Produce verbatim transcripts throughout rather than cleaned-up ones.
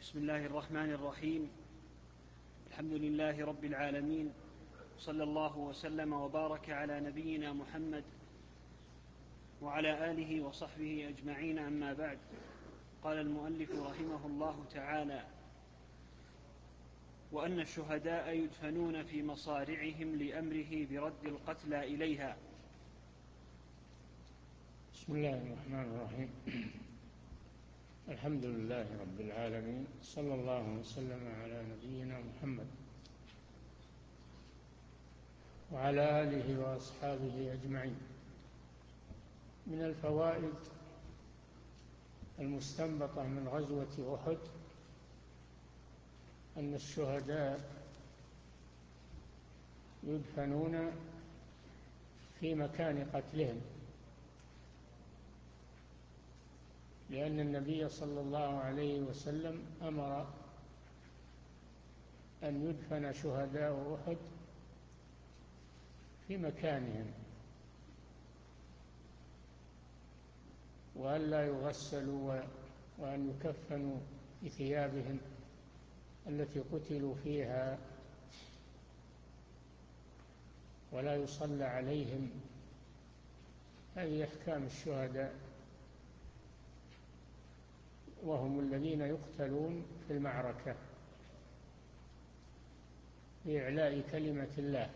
بسم الله الرحمن الرحيم. الحمد لله رب العالمين، صلى الله وسلم وبارك على نبينا محمد وعلى آله وصحبه أجمعين، أما بعد. قال المؤلف رحمه الله تعالى: وأن الشهداء يدفنون في مصارعهم لأمره برد القتلى إليها. بسم الله الرحمن الرحيم. الحمد لله رب العالمين، صلى الله وسلم على نبينا محمد وعلى آله وأصحابه أجمعين. من الفوائد المستنبطة من غزوة أحد أن الشهداء يدفنون في مكان قتلهم، لأن النبي صلى الله عليه وسلم أمر أن يدفن شهداء أحد في مكانهم، وأن لا يغسلوا وأن يكفنوا بثيابهم التي قتلوا فيها، ولا يصلى عليهم. هذه أحكام الشهداء، وهم الذين يقتلون في المعركة لإعلاء كلمة الله.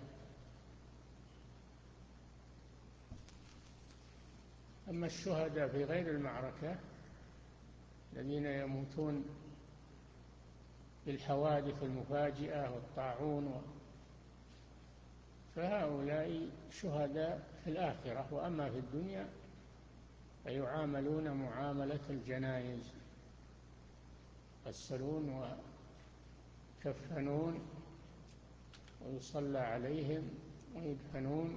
أما الشهداء في غير المعركة الذين يموتون بالحوادث المفاجئة والطاعون، فهؤلاء شهداء في الآخرة، وأما في الدنيا فيعاملون معاملة الجنائز، يغسلون ويكفنون ويصلى عليهم ويدفنون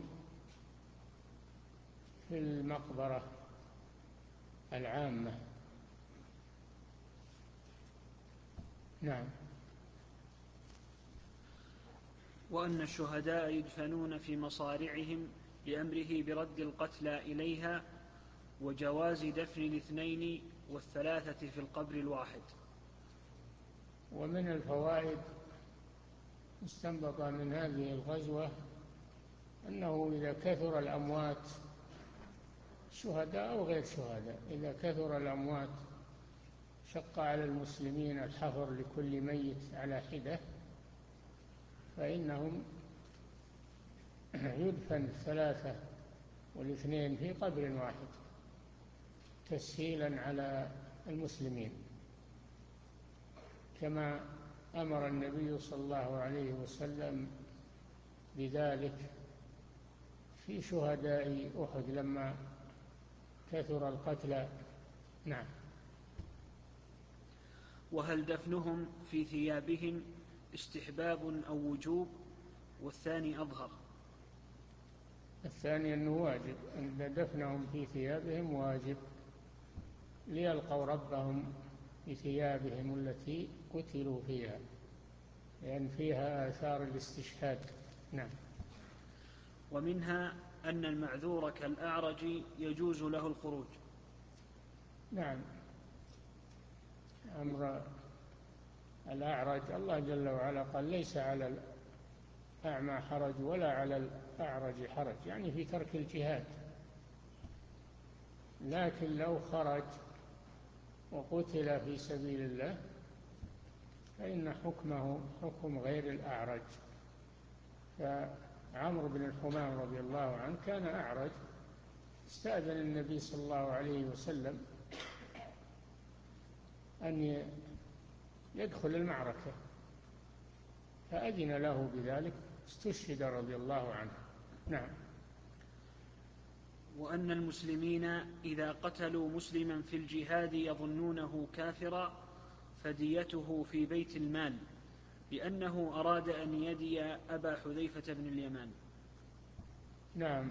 في المقبرة العامة. نعم. وأن الشهداء يدفنون في مصارعهم لأمره برد القتلى إليها، وجواز دفن الاثنين والثلاثة في القبر الواحد. ومن الفوائد مستنبطة من هذه الغزوة أنه إذا كثر الأموات شهداء أو غير شهداء، إذا كثر الأموات شق على المسلمين الحفر لكل ميت على حدة، فإنهم يدفن الثلاثة والاثنين في قبر واحد تسهيلا على المسلمين، كما أمر النبي صلى الله عليه وسلم بذلك في شهداء أحد لما كثر القتلى. نعم. وهل دفنهم في ثيابهم استحباب أو وجوب؟ والثاني أظهر. الثاني أنه واجب، أن دفنهم في ثيابهم واجب، ليلقوا ربهم بثيابهم التي قتلوا فيها، لأن فيها آثار الاستشهاد. نعم. ومنها أن المعذور كالأعرج يجوز له الخروج. نعم. أمر الأعرج الله جل وعلا قال: ليس على الأعمى حرج ولا على الأعرج حرج، يعني في ترك الجهاد. لكن لو خرج وقتل في سبيل الله فإن حكمه حكم غير الأعرج. فعمرو بن الحمام رضي الله عنه كان أعرج، استأذن النبي صلى الله عليه وسلم أن يدخل المعركة، فأذن له بذلك، استشهد رضي الله عنه. نعم. وأن المسلمين إذا قتلوا مسلما في الجهاد يظنونه كافرا فديته في بيت المال، لأنه أراد أن يدي أبا حذيفة بن اليمان. نعم.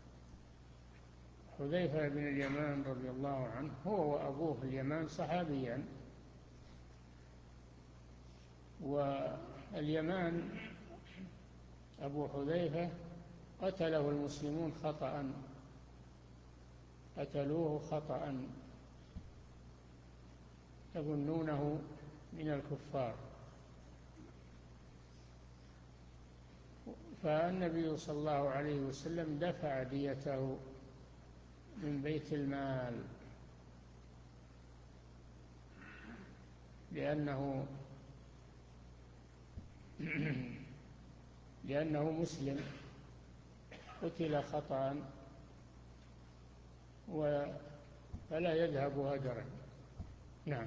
حذيفة بن اليمان رضي الله عنه هو وأبوه اليمان صحابيان، واليمان أبو حذيفة قتله المسلمون خطأ، قتلوه خطأ، يظنونه من الكفار. فالنبي صلى الله عليه وسلم دفع ديته من بيت المال لأنه لأنه مسلم قتل خطأ فلا يذهب هدرا. نعم.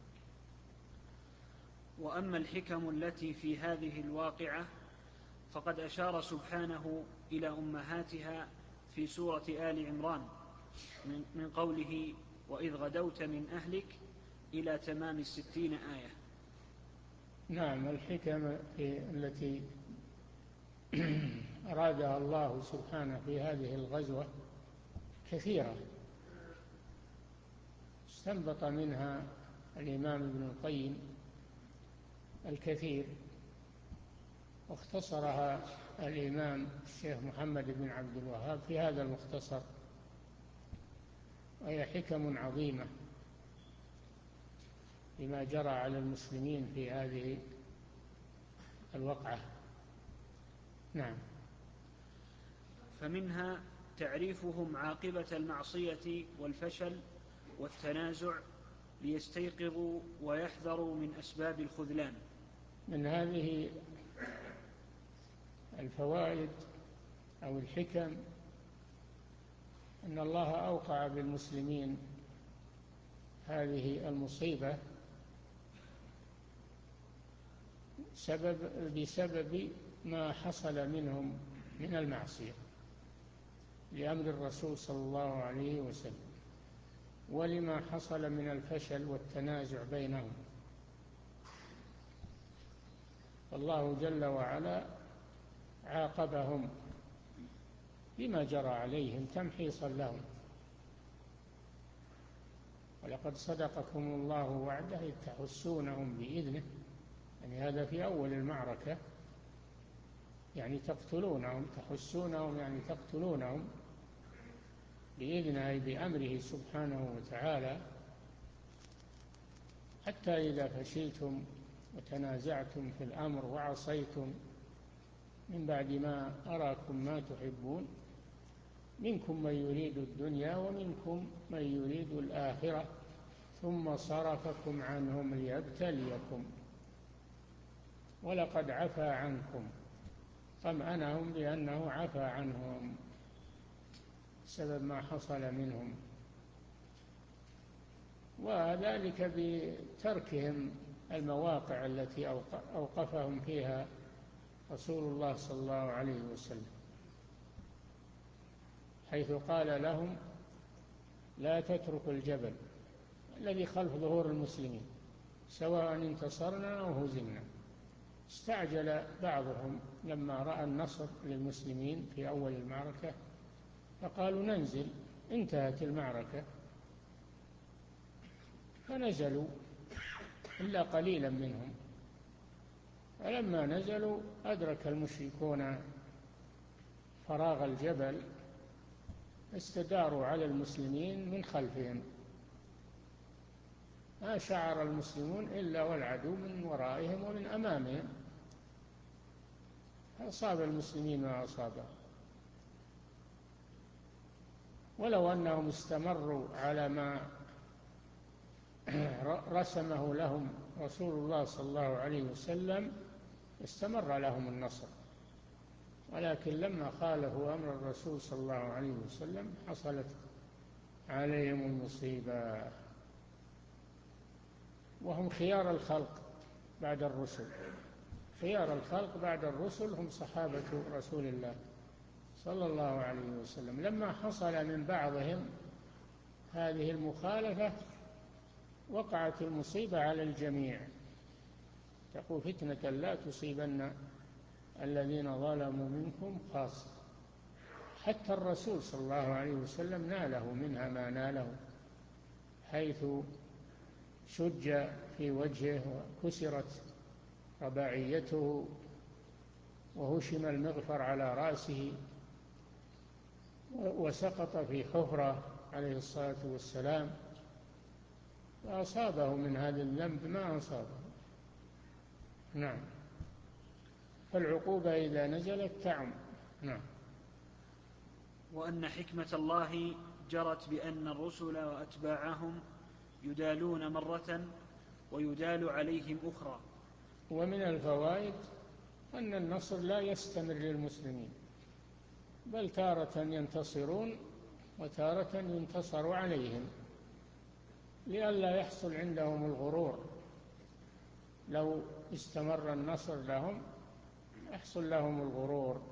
وأما الحكم التي في هذه الواقعة فقد أشار سبحانه إلى أمهاتها في سورة آل عمران من قوله وإذ غدوت من أهلك إلى تمام الستين آية. نعم. الحكم التي أرادها الله سبحانه في هذه الغزوة كثيرة، استنبط منها الإمام ابن القيم الكثير، واختصرها الإمام الشيخ محمد بن عبد الوهاب في هذا المختصر، وهي حكم عظيمة بما جرى على المسلمين في هذه الوقعة. نعم. فمنها تعريفهم عاقبة المعصية والفشل والتنازع ليستيقظوا ويحذروا من أسباب الخذلان. من هذه الفوائد أو الحكم أن الله أوقع بالمسلمين هذه المصيبة سبب بسبب ما حصل منهم من المعصية لأمر الرسول صلى الله عليه وسلم، ولما حصل من الفشل والتنازع بينهم. الله جل وعلا عاقبهم بما جرى عليهم تمحيصا لهم. ولقد صدقكم الله وعده إذ تحسونهم بإذنه، يعني هذا في أول المعركة، يعني تقتلونهم، تحسونهم يعني تقتلونهم بإذنه أي بأمره سبحانه وتعالى، حتى إذا فشلتم وتنازعتم في الأمر وعصيتم من بعد ما أراكم ما تحبون منكم من يريد الدنيا ومنكم من يريد الآخرة ثم صرفكم عنهم ليبتليكم ولقد عفا عنكم. طمأنهم بأنه عفا عنهم سبب ما حصل منهم، وذلك بتركهم المواقع التي أوقفهم فيها رسول الله صلى الله عليه وسلم، حيث قال لهم لا تتركوا الجبل الذي خلف ظهور المسلمين سواء انتصرنا أو هزمنا. استعجل بعضهم لما رأى النصر للمسلمين في أول المعركة فقالوا ننزل، انتهت المعركة، فنزلوا إلا قليلا منهم. فلما نزلوا أدرك المشركون فراغ الجبل استداروا على المسلمين من خلفهم، ما شعر المسلمون إلا والعدو من ورائهم ومن أمامهم، أصاب المسلمين ما أصابهم. ولو أنهم استمروا على ما رسمه لهم رسول الله صلى الله عليه وسلم استمر لهم النصر، ولكن لما خالفوا أمر الرسول صلى الله عليه وسلم حصلت عليهم المصيبة. وهم خيار الخلق بعد الرسل، خيار الخلق بعد الرسل هم صحابة رسول الله صلى الله عليه وسلم. لما حصل من بعضهم هذه المخالفة وقعت المصيبة على الجميع، تقول فتنة لا تصيبن الذين ظلموا منكم خاصة. حتى الرسول صلى الله عليه وسلم ناله منها ما ناله، حيث شج في وجهه وكسرت رباعيته وهشم المغفر على رأسه وسقط في حفرة عليه الصلاة والسلام، فأصابه من هذا الذنب ما أصابه، نعم. فالعقوبة إذا نزلت تعم. نعم. وأن حكمة الله جرت بأن الرسل وأتباعهم يدالون مرة ويدال عليهم أخرى. ومن الفوائد أن النصر لا يستمر للمسلمين، بل تارة ينتصرون وتارة ينتصر عليهم، لئلا يحصل عندهم الغرور. لو استمر النصر لهم يحصل لهم الغرور.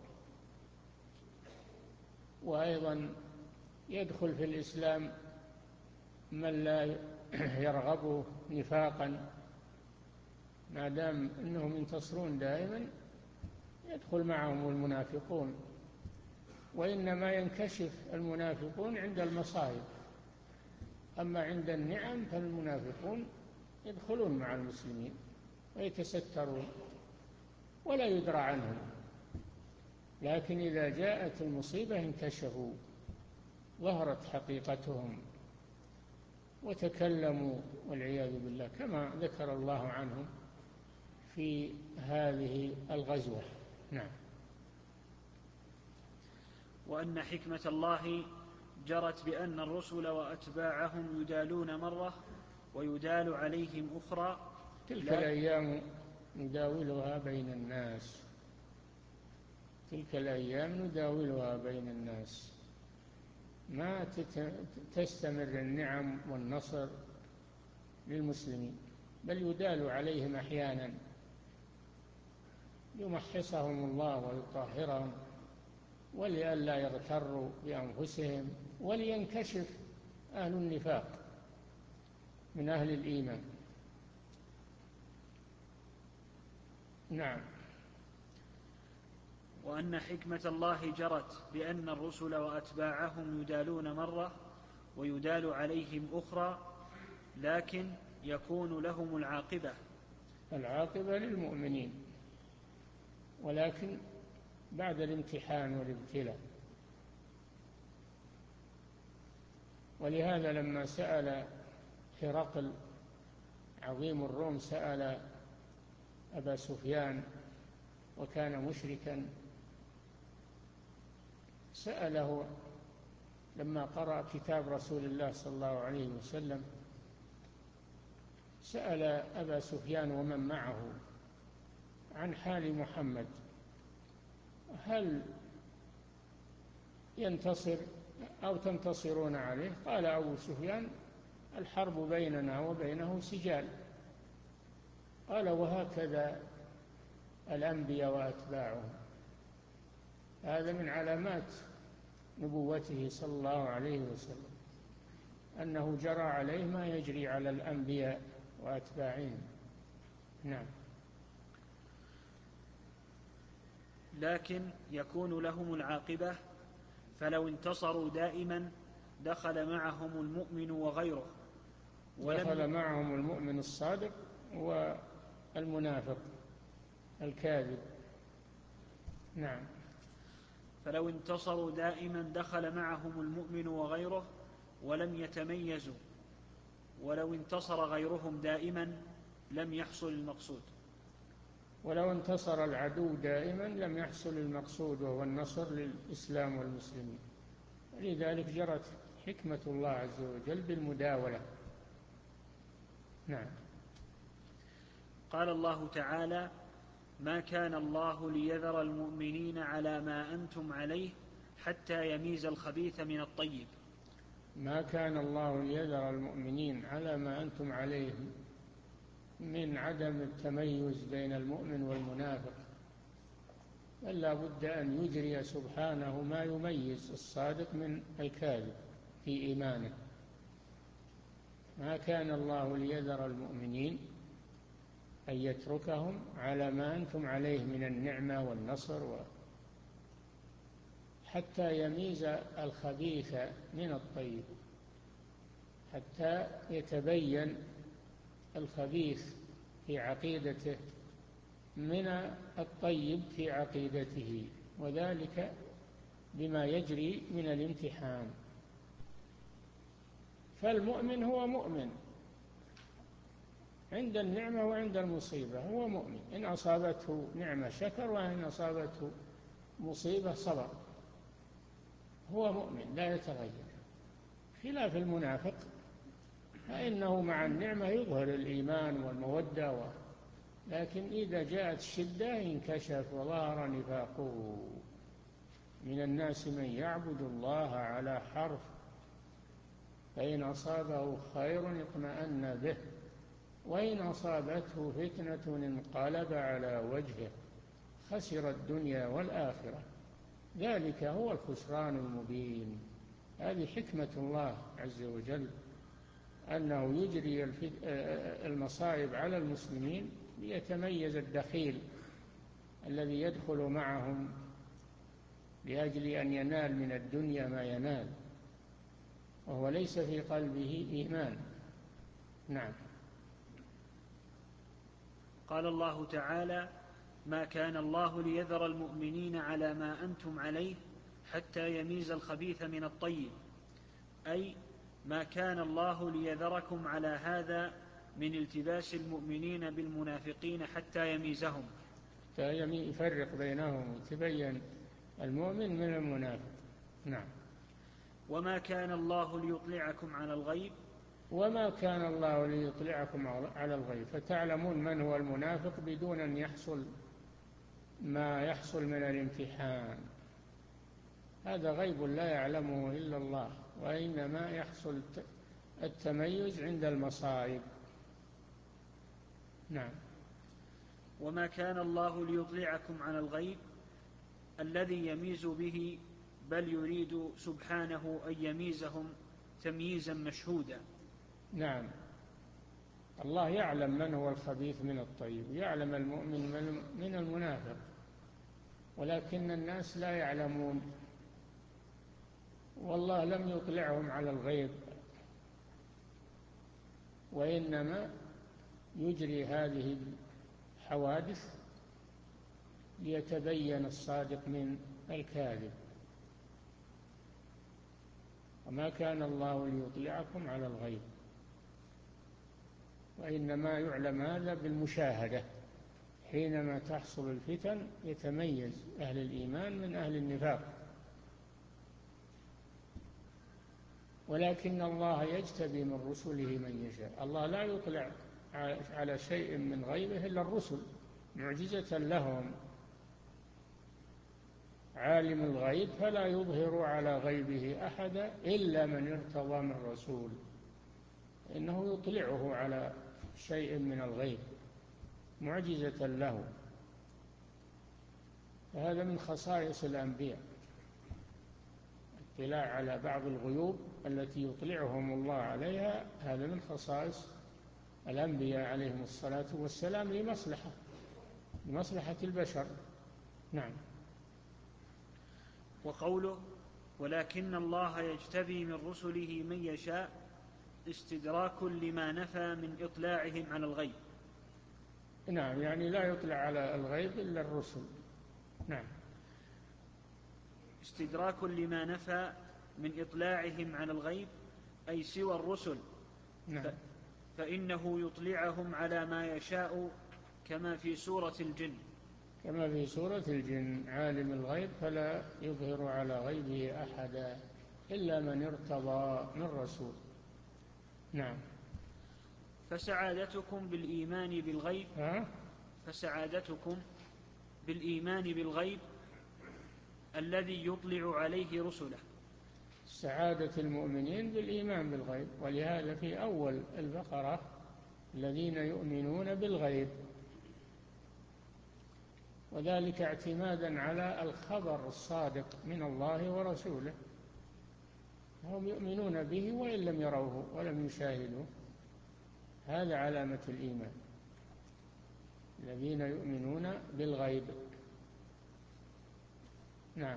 وأيضا يدخل في الإسلام من لا يرغبه نفاقا، ما دام أنهم ينتصرون دائما يدخل معهم المنافقون، وإنما ينكشف المنافقون عند المصائب، أما عند النعم فالمنافقون يدخلون مع المسلمين ويتسترون ولا يدرى عنهم، لكن إذا جاءت المصيبة انكشفوا، ظهرت حقيقتهم وتكلموا والعياذ بالله، كما ذكر الله عنهم في هذه الغزوة. نعم. وأن حكمة الله جرت بأن الرسل وأتباعهم يدالون مرة ويدال عليهم أخرى. تلك الأيام نداولها بين الناس، تلك الأيام نداولها بين الناس، ما تستمر النعم والنصر للمسلمين، بل يدال عليهم أحيانا يمحصهم الله ويطهرهم، ولئلا يغتروا بأنفسهم، ولينكشف أهل النفاق من أهل الإيمان. نعم. وأن حكمة الله جرت بأن الرسل وأتباعهم يدالون مرة ويدال عليهم أخرى، لكن يكون لهم العاقبة. العاقبة للمؤمنين، ولكن بعد الامتحان والابتلاء. ولهذا لما سأل هرقل عظيم الروم سأل أبا سفيان وكان مشركا، سأله لما قرأ كتاب رسول الله صلى الله عليه وسلم، سأل أبا سفيان ومن معه عن حال محمد، هل ينتصر أو تنتصرون عليه؟ قال أبو سفيان الحرب بيننا وبينه سجال. قال وهكذا الأنبياء وأتباعهم، هذا من علامات نبوته صلى الله عليه وسلم، أنه جرى عليه ما يجري على الأنبياء وأتباعهم. نعم. لكن يكون لهم العاقبة، فلو انتصروا دائما دخل معهم المؤمن وغيره، دخل معهم المؤمن الصادق والمنافق الكاذب. نعم. فلو انتصروا دائما دخل معهم المؤمن وغيره ولم يتميزوا، ولو انتصر غيرهم دائما لم يحصل المقصود. ولو انتصر العدو دائما لم يحصل المقصود، وهو النصر للإسلام والمسلمين. لذلك جرت حكمة الله عز وجل بالمداولة. نعم. قال الله تعالى: ما كان الله ليذر المؤمنين على ما أنتم عليه حتى يميز الخبيث من الطيب. ما كان الله ليذر المؤمنين على ما أنتم عليه من عدم التميز بين المؤمن والمنافق، بل لا بد أن يجري سبحانه ما يميز الصادق من الكاذب في إيمانه. ما كان الله ليذر المؤمنين أن يتركهم على ما أنتم عليه من النعمة والنصر و... حتى يميز الخبيث من الطيب، حتى يتبين الخبيث في عقيدته من الطيب في عقيدته، وذلك بما يجري من الامتحان. فالمؤمن هو مؤمن عند النعمة وعند المصيبة هو مؤمن، إن أصابته نعمة شكر وإن أصابته مصيبة صبر، هو مؤمن لا يتغير، خلاف المنافق فإنه مع النعمة يظهر الإيمان والمودة و... لكن إذا جاءت الشدة انكشف وظهر نفاقه. من الناس من يعبد الله على حرف فإن أصابه خير اطمأن به وإن أصابته فتنة انقلب على وجهه خسر الدنيا والآخرة، ذلك هو الخسران المبين. هذه حكمة الله عز وجل، أنه يجري المصائب على المسلمين ليتميز الدخيل الذي يدخل معهم لأجل أن ينال من الدنيا ما ينال وهو ليس في قلبه إيمان. نعم. قال الله تعالى: ما كان الله ليذر المؤمنين على ما أنتم عليه حتى يميز الخبيث من الطيب، أي ما كان الله ليذركم على هذا من التباس المؤمنين بالمنافقين حتى يميزهم، حتى يفرق بينهم ويتبين المؤمن من المنافق. نعم. وما كان الله ليطلعكم على الغيب وما كان الله ليطلعكم على الغيب فتعلمون من هو المنافق بدون أن يحصل ما يحصل من الامتحان، هذا غيب لا يعلمه إلا الله، وإنما يحصل التميز عند المصائب. نعم. وما كان الله ليطلعكم على الغيب الذي يميز به، بل يريد سبحانه أن يميزهم تمييزا مشهودا. نعم، الله يعلم من هو الخبيث من الطيب، يعلم المؤمن من المنافق، ولكن الناس لا يعلمون، والله لم يطلعهم على الغيب، وإنما يجري هذه الحوادث ليتبين الصادق من الكاذب. وما كان الله ليطلعكم على الغيب، وإنما يعلم هذا بالمشاهدة، حينما تحصل الفتن يتميز أهل الإيمان من أهل النفاق. ولكن الله يجتبي من رسله من يشاء، الله لا يطلع على شيء من غيبه إلا الرسل معجزة لهم، عالم الغيب فلا يظهر على غيبه أحدا إلا من ارتضى من رسول، إنه يطلعه على شيء من الغيب معجزة له، فهذا من خصائص الأنبياء، الاطلاع على بعض الغيوب التي يطلعهم الله عليها، هذا من خصائص الأنبياء عليهم الصلاة والسلام لمصلحة لمصلحة البشر. نعم. وقوله: ولكن الله يجتبي من رسله من يشاء، استدراك لما نفى من إطلاعهم على الغيب. نعم، يعني لا يطلع على الغيب إلا الرسل. نعم. استدراك لما نفى من إطلاعهم على الغيب أي سوى الرسل. نعم. ف... فإنه يطلعهم على ما يشاء، كما في سورة الجن كما في سورة الجن: عالم الغيب فلا يظهر على غيبه أحدا إلا من ارتضى من رسول. نعم. فسعادتكم بالإيمان بالغيب ها؟ فسعادتكم بالإيمان بالغيب الذي يطلع عليه رسله. سعادة المؤمنين بالإيمان بالغيب، ولهذا في أول البقرة: الذين يؤمنون بالغيب، وذلك اعتمادا على الخبر الصادق من الله ورسوله، هم يؤمنون به وإن لم يروه ولم يشاهدوه، هذا علامة الإيمان، الذين يؤمنون بالغيب. نعم.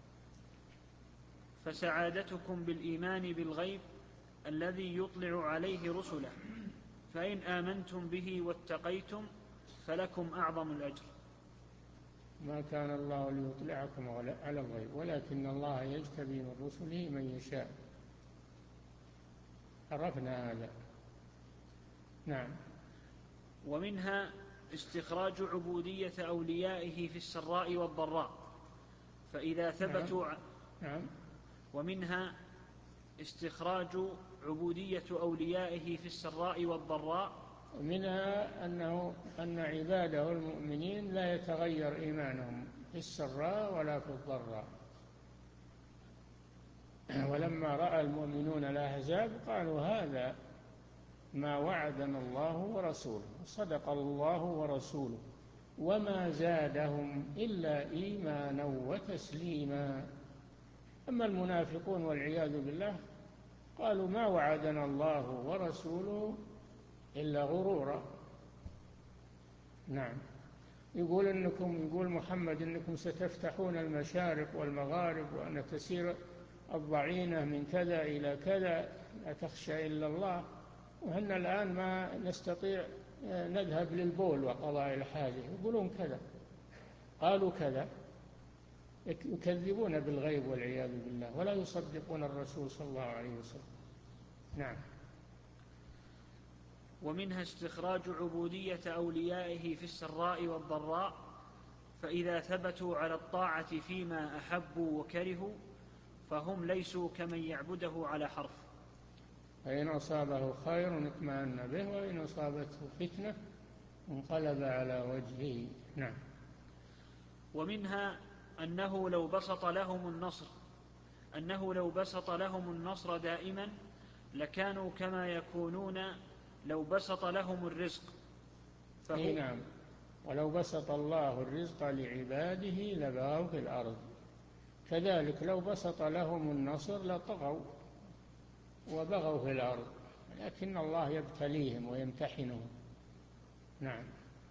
فسعادتكم بالإيمان بالغيب الذي يطلع عليه رسله، فإن آمنتم به واتقيتم فلكم أعظم الأجر. ما كان الله ليطلعكم على الغيب ولكن الله يجتبي من رسله من يشاء، عرفنا هذا. نعم. ومنها استخراج عبودية أوليائه في السراء والضراء، فإذا ثبتوا نعم. نعم. ومنها استخراج عبودية أوليائه في السراء والضراء، ومنها أنه أن عباده المؤمنين لا يتغير إيمانهم في السراء ولا في الضراء. ولما رأى المؤمنون الأحزاب قالوا هذا ما وعدنا الله ورسوله، صدق الله ورسوله، وما زادهم إلا إيمانا وتسليما. أما المنافقون والعياذ بالله قالوا ما وعدنا الله ورسوله إلا غرورا. نعم. يقول إنكم يقول محمد إنكم ستفتحون المشارق والمغارب وأن تسير الضعينة من كذا إلى كذا لا تخشى إلا الله، وهن الآن ما نستطيع نذهب للبول وقضاء الحاجة، يقولون كذا، قالوا كذا، يكذبون بالغيب والعياذ بالله ولا يصدقون الرسول صلى الله عليه وسلم. نعم. ومنها استخراج عبودية أوليائه في السراء والضراء، فإذا ثبتوا على الطاعة فيما أحبوا وكرهوا فهم ليسوا كمن يعبده على حرف، فإن أصابه خير اطمأن به وإن أصابته فتنة انقلب على وجهه. نعم. ومنها أنه لو بسط لهم النصر أنه لو بسط لهم النصر دائما لكانوا كما يكونون لو بسط لهم الرزق. فهو نعم. ولو بسط الله الرزق لعباده لبغوا في الأرض، كذلك لو بسط لهم النصر لطغوا وبغوا في الأرض، لكن الله يبتليهم ويمتحنهم. نعم.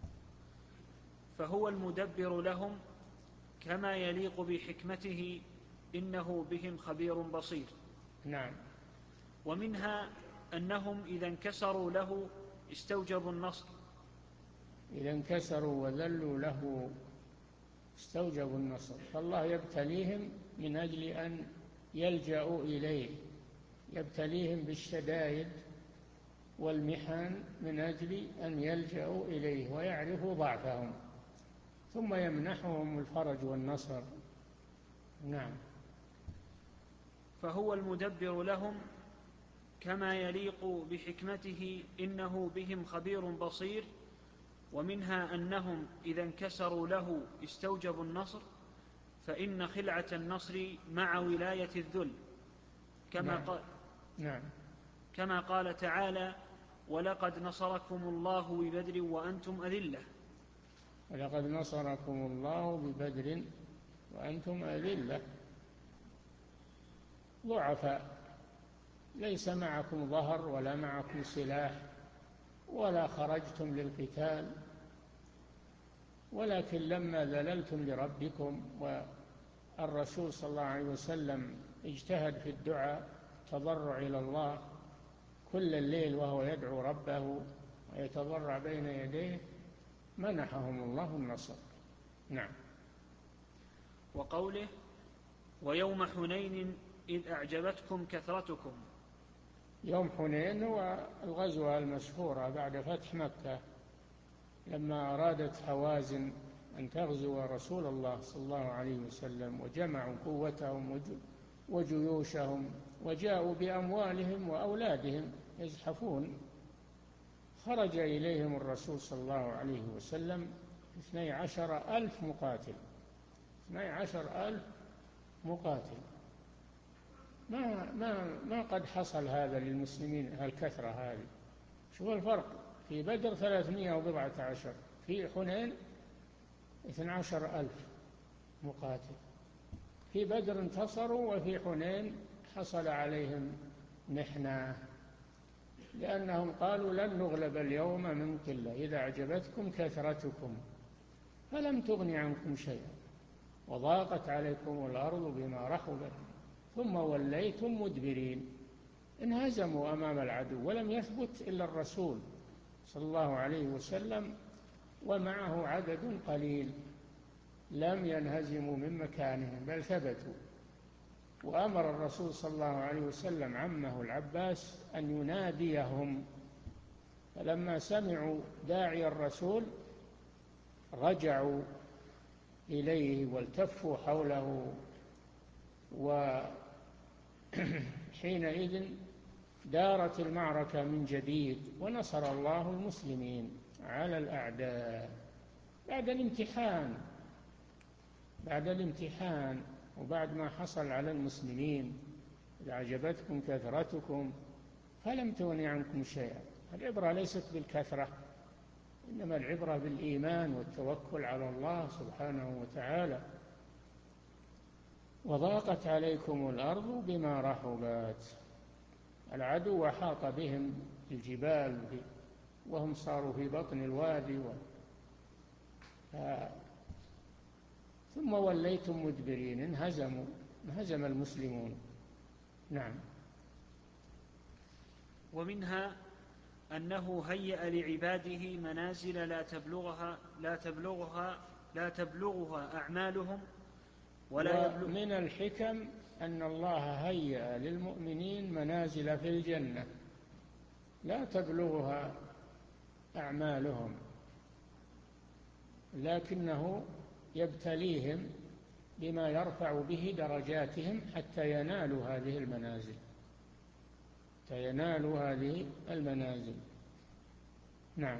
فهو المدبر لهم كما يليق بحكمته إنه بهم خبير بصير. نعم. ومنها أنهم إذا انكسروا له استوجبوا النصر، إذا انكسروا وذلوا له استوجبوا النصر، فالله يبتليهم من أجل أن يلجأوا إليه، يبتليهم بالشدائد والمحن من أجل أن يلجأوا إليه ويعرفوا ضعفهم، ثم يمنحهم الفرج والنصر. نعم. فهو المدبر لهم كما يليق بحكمته إنه بهم خبير بصير. ومنها أنهم إذا انكسروا له استوجبوا النصر، فإن خلعة النصر مع ولاية الذل، كما, نعم. قال نعم. كما قال تعالى ولقد نصركم الله ببدر وأنتم أذلة. ولقد نصركم الله ببدر وأنتم أذلة، ضعفاء، ليس معكم ظهر ولا معكم سلاح ولا خرجتم للقتال، ولكن لما ذللتم لربكم، والرسول صلى الله عليه وسلم اجتهد في الدعاء تضرع إلى الله كل الليل وهو يدعو ربه ويتضرع بين يديه، منحهم الله النصر. نعم. وقوله ويوم حنين إذ أعجبتكم كثرتكم، يوم حنين هو الغزوة المشهورة بعد فتح مكة، لما أرادت هوازن أن تغزو رسول الله صلى الله عليه وسلم، وجمعوا قوتهم وجيوشهم وجاءوا بأموالهم وأولادهم يزحفون، خرج إليهم الرسول صلى الله عليه وسلم اثني عشر ألف مقاتل، اثني عشر ألف مقاتل. ما, ما, ما قد حصل هذا للمسلمين هالكثرة هذه. شوف الفرق، في بدر ثلاثمائة وبضعة عشر، في حنين اثني عشر ألف مقاتل. في بدر انتصروا وفي حنين حصل عليهم محنة، لأنهم قالوا لن نغلب اليوم من قلة إذا أعجبتكم كثرتكم فلم تغن عنكم شيئا وضاقت عليكم الأرض بما رحبت ثم وليتم مدبرين. انهزموا أمام العدو، ولم يثبت إلا الرسول صلى الله عليه وسلم ومعه عدد قليل، لم ينهزموا من مكانهم بل ثبتوا. وأمر الرسول صلى الله عليه وسلم عمه العباس أن يناديهم فلما سمعوا داعي الرسول رجعوا إليه والتفوا حوله، وحينئذ دارت المعركة من جديد، ونصر الله المسلمين على الأعداء بعد الامتحان بعد الامتحان وبعد ما حصل على المسلمين. إذا أعجبتكم كثرتكم فلم تغن عنكم شيئا. العبرة ليست بالكثرة، إنما العبرة بالإيمان والتوكل على الله سبحانه وتعالى. وضاقت عليكم الأرض بما رحبت، العدو وحاط بهم الجبال وهم صاروا في بطن الوادي و... ف... ثم وليتم مدبرين، انهزموا انهزم المسلمون. نعم. ومنها أنه هيأ لعباده منازل لا تبلغها لا تبلغها لا تبلغها أعمالهم ولا يبلغ. ومن الحكم أن الله هيأ للمؤمنين منازل في الجنة لا تبلغها أعمالهم، لكنه يبتليهم بما يرفع به درجاتهم حتى ينالوا هذه المنازل حتى ينالوا هذه المنازل. نعم.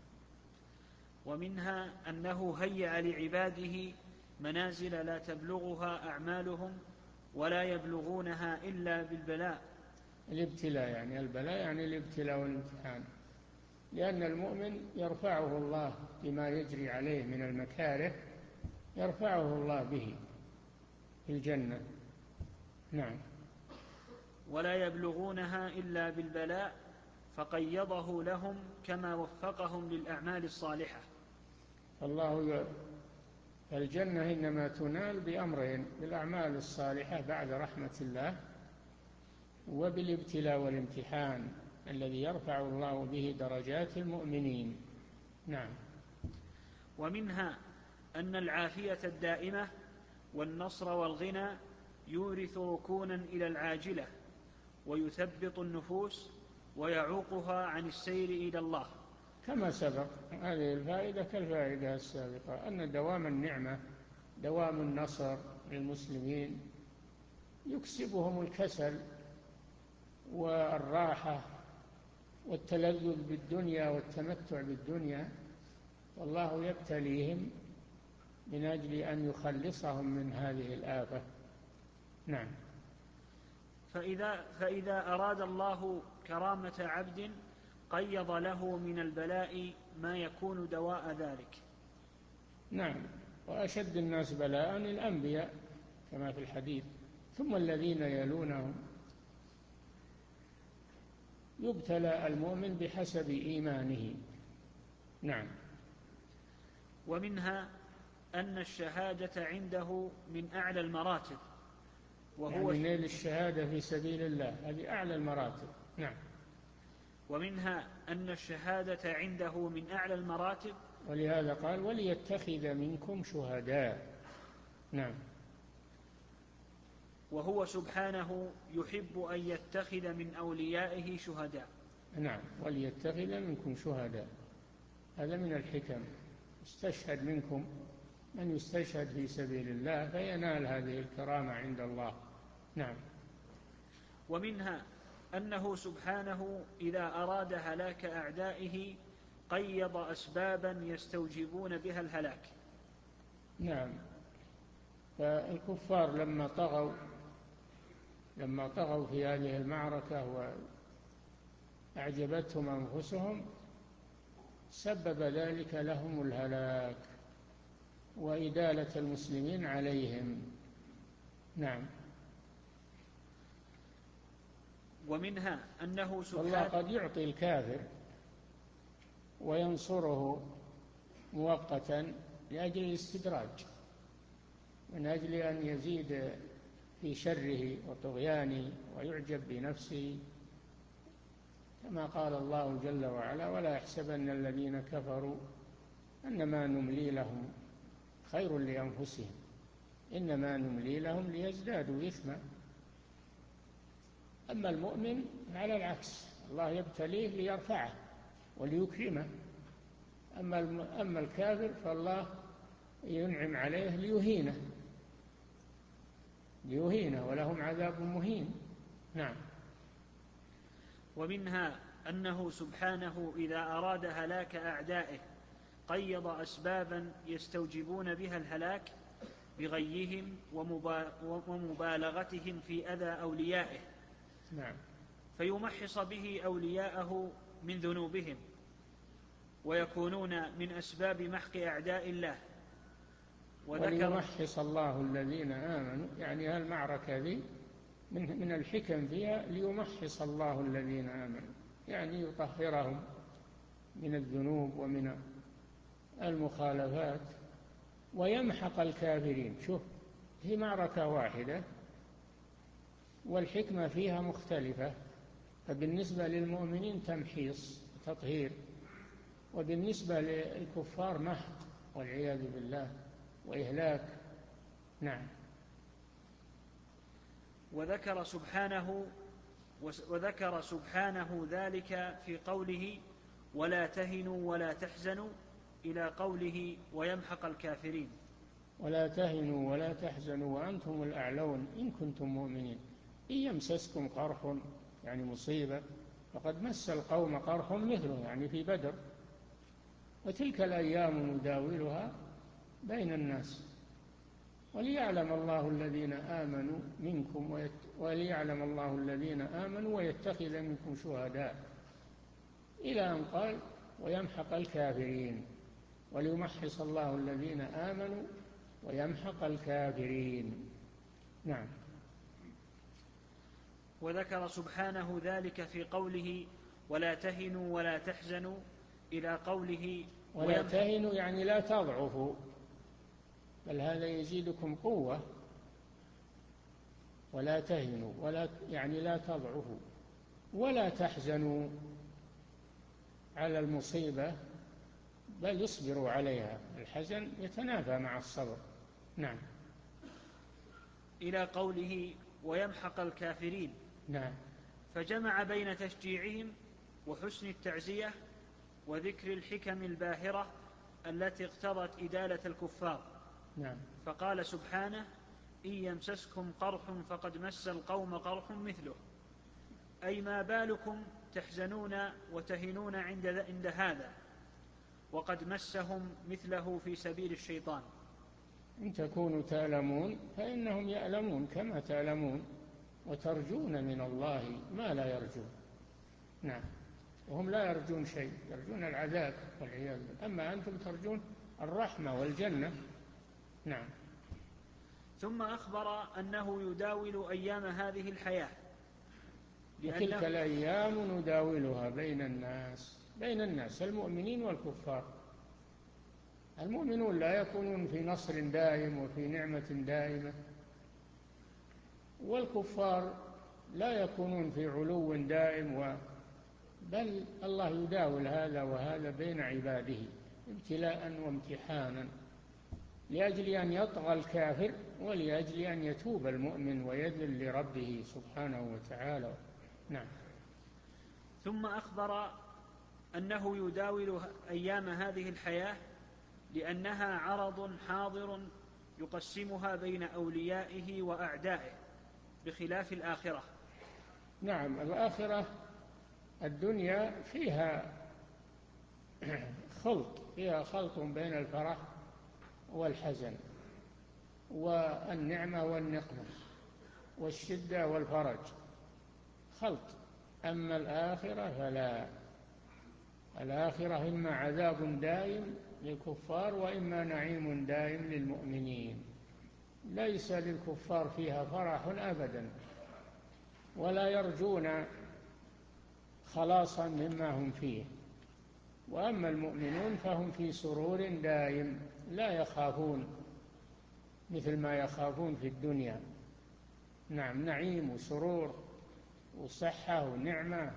ومنها أنه هيأ لعباده منازل لا تبلغها أعمالهم ولا يبلغونها إلا بالبلاء. الابتلاء يعني البلاء يعني الابتلاء والامتحان، لأن المؤمن يرفعه الله بما يجري عليه من المكاره، يرفعه الله به في الجنة. نعم. ولا يبلغونها إلا بالبلاء فقيضه لهم كما وفقهم للأعمال الصالحة. الله الجنة إنما تنال بأمرين: بالأعمال الصالحة بعد رحمة الله، وبالابتلاء والامتحان الذي يرفع الله به درجات المؤمنين. نعم. ومنها أن العافية الدائمة والنصر والغنى يورث ركونا إلى العاجلة ويثبط النفوس ويعوقها عن السير إلى الله، كما سبق. هذه الفائدة كالفائدة السابقة، أن دوام النعمة دوام النصر للمسلمين يكسبهم الكسل والراحة والتلذذ بالدنيا والتمتع بالدنيا، والله يبتليهم من أجل أن يخلصهم من هذه الآفة. نعم. فإذا, فإذا أراد الله كرامة عبد قيض له من البلاء ما يكون دواء ذلك. نعم. وأشد الناس بلاء الأنبياء كما في الحديث، ثم الذين يلونهم. يبتلى المؤمن بحسب إيمانه. نعم. ومنها أن الشهادة عنده من أعلى المراتب، وهو يعني نيل الشهادة في سبيل الله، هذه أعلى المراتب. نعم. ومنها أن الشهادة عنده من أعلى المراتب، ولهذا قال: وليتخذ منكم شهداء. نعم. وهو سبحانه يحب أن يتخذ من أوليائه شهداء. نعم. وليتخذ منكم شهداء، هذا من الحكم. يستشهد منكم من يستشهد في سبيل الله فينال هذه الكرامة عند الله. نعم. ومنها أنه سبحانه إذا أراد هلاك أعدائه قيض أسبابا يستوجبون بها الهلاك. نعم. فالكفار لما طغوا لما طغوا في هذه المعركة وأعجبتهم أنفسهم سبب ذلك لهم الهلاك وإدالة المسلمين عليهم. نعم. ومنها أنه سبحانه والله قد يعطي الكافر وينصره مؤقتا لأجل الاستدراج، من أجل أن يزيد في شره وطغيانه ويعجب بنفسه، كما قال الله جل وعلا: ولا يحسبن الذين كفروا أنما نملي لهم خير لأنفسهم إنما نملي لهم ليزدادوا إثما. أما المؤمن على العكس، الله يبتليه ليرفعه وليكرمه. أما أما الكافر فالله ينعم عليه ليهينه ليهينه ولهم عذاب مهين. نعم. ومنها أنه سبحانه إذا أراد هلاك أعدائه قيض أسبابا يستوجبون بها الهلاك بغيهم ومبالغتهم في أذى أوليائه. نعم. فيمحص به أولياءه من ذنوبهم ويكونون من أسباب محق أعداء الله. وليمحص الله الذين آمنوا، يعني المعركة ذي من من الحكم فيها ليمحص الله الذين آمنوا، يعني يطهرهم من الذنوب ومن المخالفات، ويمحق الكافرين. شوف، هي معركة واحدة والحكمة فيها مختلفة، فبالنسبة للمؤمنين تمحيص تطهير، وبالنسبة للكفار محق والعياذ بالله وإهلاك. نعم. وذكر سبحانه وذكر سبحانه ذلك في قوله ولا تهنوا ولا تحزنوا إلى قوله ويمحق الكافرين. ولا تهنوا ولا تحزنوا وأنتم الأعلون إن كنتم مؤمنين إن يمسسكم قرح، يعني مصيبة، فقد مس القوم قرح مثله، يعني في بدر، وتلك الأيام نداولها بين الناس وليعلم الله الذين آمنوا منكم ويت... وليعلم الله الذين آمنوا ويتخذ منكم شهداء، إلى أن قال ويمحق الكافرين، وليمحص الله الذين آمنوا ويمحق الكافرين. نعم. وذكر سبحانه ذلك في قوله ولا تهنوا ولا تحزنوا إلى قوله ولا تهنوا يعني لا تضعفوا، بل هذا يزيدكم قوة. ولا تهنوا ولا يعني لا تضعفوا، ولا تحزنوا على المصيبة، بل اصبروا عليها. الحزن يتنافى مع الصبر. نعم. إلى قوله ويمحق الكافرين. نعم. فجمع بين تشجيعهم وحسن التعزية وذكر الحكم الباهرة التي اقتضت إدالة الكفار. نعم. فقال سبحانه إن يمسسكم قرح فقد مس القوم قرح مثله، أي ما بالكم تحزنون وتهنون عند, عند هذا وقد مسهم مثله في سبيل الشيطان. إن تكونوا تألمون فإنهم يألمون كما تألمون، وترجون من الله ما لا يرجون. نعم. وهم لا يرجون شيء، يرجون العذاب والعياذ بالله، أما أنتم ترجون الرحمة والجنة. نعم. ثم أخبر أنه يداول أيام هذه الحياة، وتلك الأيام نداولها بين الناس بين الناس المؤمنين والكفار. المؤمنون لا يكونون في نصر دائم وفي نعمة دائمة، والكفار لا يكونون في علو دائم و بل الله يداول هذا وهذا بين عباده ابتلاء وامتحانا، لأجل أن يطغى الكافر ولأجل أن يتوب المؤمن ويذل لربه سبحانه وتعالى. نعم. ثم أخبر أنه يداول أيام هذه الحياة لأنها عرض حاضر يقسمها بين أوليائه وأعدائه بخلاف الآخرة. نعم. الآخرة الدنيا فيها خلط فيها خلط بين الفرح والحزن والنعمة والنقمة والشدة والفرج، خلط. أما الآخرة فلا، الآخرة إما عذاب دائم للكفار وإما نعيم دائم للمؤمنين. ليس للكفار فيها فرح أبدا، ولا يرجون خلاصا مما هم فيه. وأما المؤمنون فهم في سرور دائم، لا يخافون مثل ما يخافون في الدنيا. نعم. نعيم وسرور وصحة ونعمة.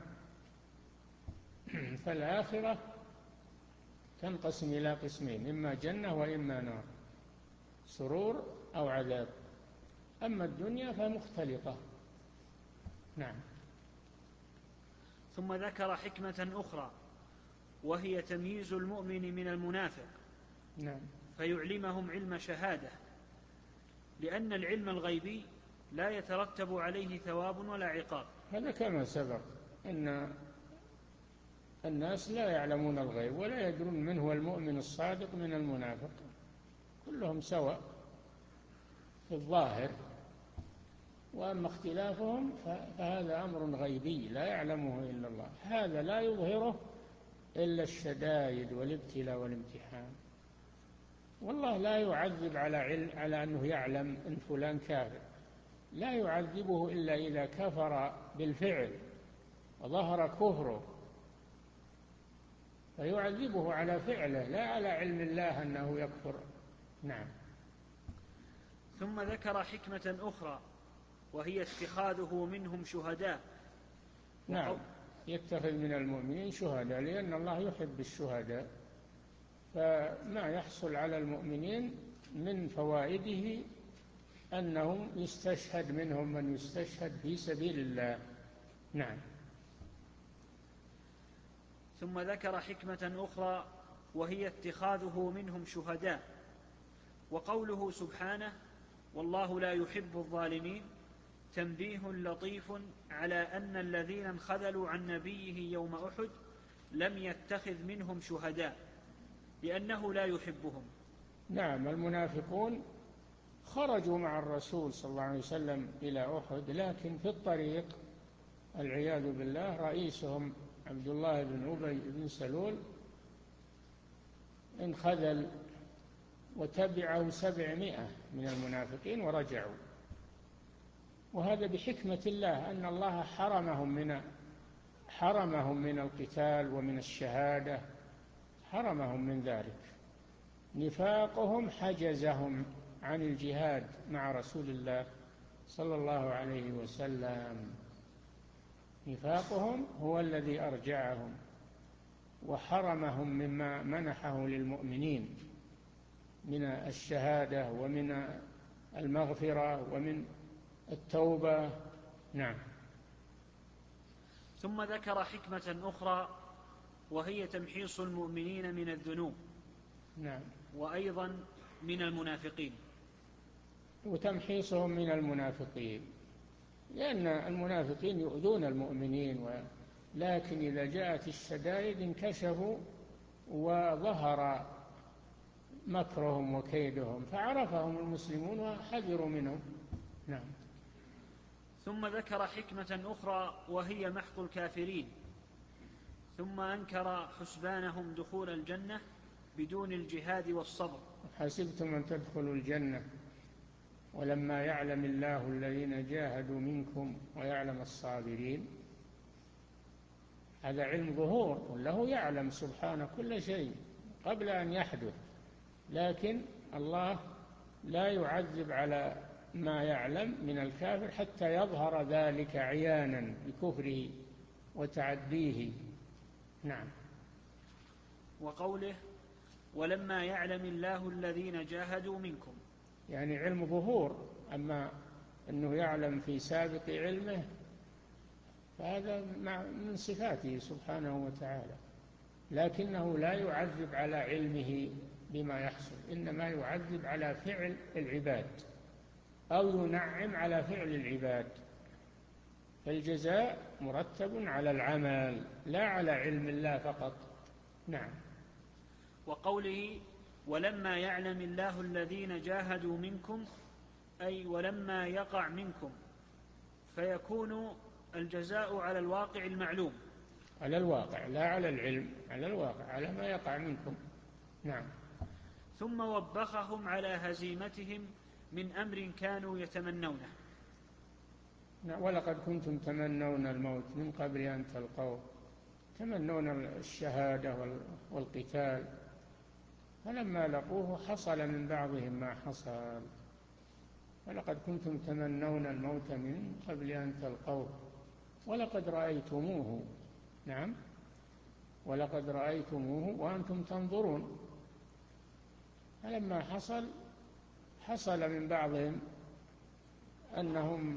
فالآخرة تنقسم إلى قسمين، إما جنة وإما نار، سرور أو عذاب. أما الدنيا فمختلطة. نعم. ثم ذكر حكمة أخرى، وهي تمييز المؤمن من المنافق. نعم. فيعلمهم علم شهادة، لأن العلم الغيبي لا يترتب عليه ثواب ولا عقاب. هذا كما سبق أن الناس لا يعلمون الغيب ولا يدرون من هو المؤمن الصادق من المنافق، كلهم سواء في الظاهر، وأما اختلافهم فهذا أمر غيبي لا يعلمه إلا الله، هذا لا يظهره إلا الشدائد والابتلاء والامتحان. والله لا يعذب على علم على أنه يعلم أن فلان كافر، لا يعذبه إلا إذا كفر بالفعل وظهر كفره، فيعذبه على فعله لا على علم الله أنه يكفر. نعم. ثم ذكر حكمة أخرى وهي اتخاذه منهم شهداء. نعم، يتخذ من المؤمنين شهداء لأن الله يحب الشهداء، فما يحصل على المؤمنين من فوائده أنهم يستشهد منهم من يستشهد في سبيل الله. نعم. ثم ذكر حكمة أخرى وهي اتخاذه منهم شهداء. وقوله سبحانه والله لا يحب الظالمين تنبيه لطيف على أن الذين انخذلوا عن نبيه يوم أحد لم يتخذ منهم شهداء لأنه لا يحبهم. نعم، المنافقون خرجوا مع الرسول صلى الله عليه وسلم إلى أحد، لكن في الطريق العياذ بالله رئيسهم عبد الله بن أبي بن سلول انخذل وتبعه سبعمائة من المنافقين ورجعوا، وهذا بحكمة الله أن الله حرمهم من حرمهم من القتال ومن الشهادة، حرمهم من ذلك. نفاقهم حجزهم عن الجهاد مع رسول الله صلى الله عليه وسلم، نفاقهم هو الذي أرجعهم وحرمهم مما منحه للمؤمنين من الشهادة ومن المغفرة ومن التوبة. نعم. ثم ذكر حكمة أخرى وهي تمحيص المؤمنين من الذنوب. نعم. وأيضا من المنافقين. وتمحيصهم من المنافقين لأن المنافقين يؤذون المؤمنين، و... لكن إذا جاءت الشدائد انكشفوا وظهر مكرهم وكيدهم فعرفهم المسلمون وحذروا منهم. نعم. ثم ذكر حكمة أخرى وهي محق الكافرين، ثم أنكر حسبانهم دخول الجنة بدون الجهاد والصبر. حسبتم أن تدخلوا الجنة ولما يعلم الله الذين جاهدوا منكم ويعلم الصابرين. هذا علم ظهور، وله يعلم سبحانه كل شيء قبل أن يحدث، لكن الله لا يعذب على ما يعلم من الكافر حتى يظهر ذلك عيانا بكفره وتعديه. نعم. وقوله ولما يعلم الله الذين جاهدوا منكم، يعني علم ظهور، أما أنه يعلم في سابق علمه فهذا من صفاته سبحانه وتعالى، لكنه لا يعذب على علمه بما يحصل، إنما يعذب على فعل العباد أو ينعم على فعل العباد، فالجزاء مرتب على العمل لا على علم الله فقط. نعم. وقوله ولما يعلم الله الذين جاهدوا منكم أي ولما يقع منكم، فيكون الجزاء على الواقع المعلوم، على الواقع لا على العلم، على الواقع على ما يقع منكم. نعم. ثم وبخهم على هزيمتهم من أمر كانوا يتمنونه. نعم. ولقد كنتم تمنون الموت من قبل أن تلقوه، تمنون الشهادة والقتال، فلما لقوه حصل من بعضهم ما حصل. ولقد كنتم تمنون الموت من قبل أن تلقوه ولقد رأيتموه. نعم. ولقد رأيتموه وأنتم تنظرون، فلما حصل حصل من بعضهم أنهم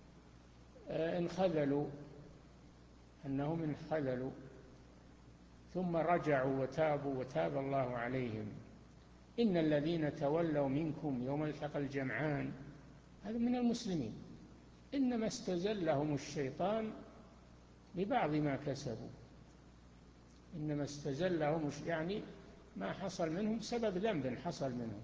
انخذلوا أنهم انخذلوا ثم رجعوا وتابوا وتاب الله عليهم. إن الذين تولوا منكم يوم التقى الجمعان هذا من المسلمين، إنما استزلهم الشيطان ببعض ما كسبوا، إنما استزلهم يعني ما حصل منهم سبب ذنب حصل منهم،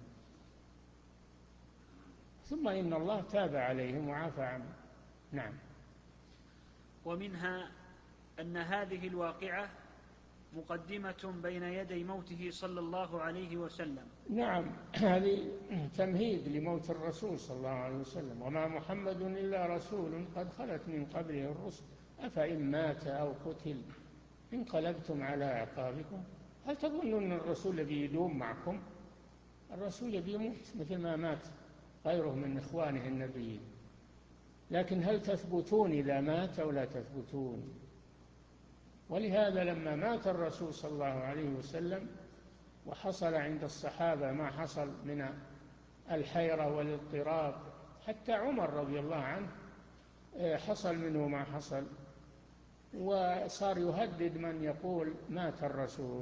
ثم إن الله تاب عليهم وعفى عنهم. نعم. ومنها أن هذه الواقعة مقدمة بين يدي موته صلى الله عليه وسلم. نعم، هذه تمهيد لموت الرسول صلى الله عليه وسلم. وما محمد إلا رسول قد خلت من قبله الرسل أفإن مات أو قتل انقلبتم على أعقابكم. هل تظنون أن الرسول بيدوم معكم؟ الرسول بيموت مثل ما مات غيره من إخوانه النبيين، لكن هل تثبتون إذا مات أو لا تثبتون؟ ولهذا لما مات الرسول صلى الله عليه وسلم وحصل عند الصحابة ما حصل من الحيرة والاضطراب، حتى عمر رضي الله عنه حصل منه ما حصل، وصار يهدد من يقول مات الرسول،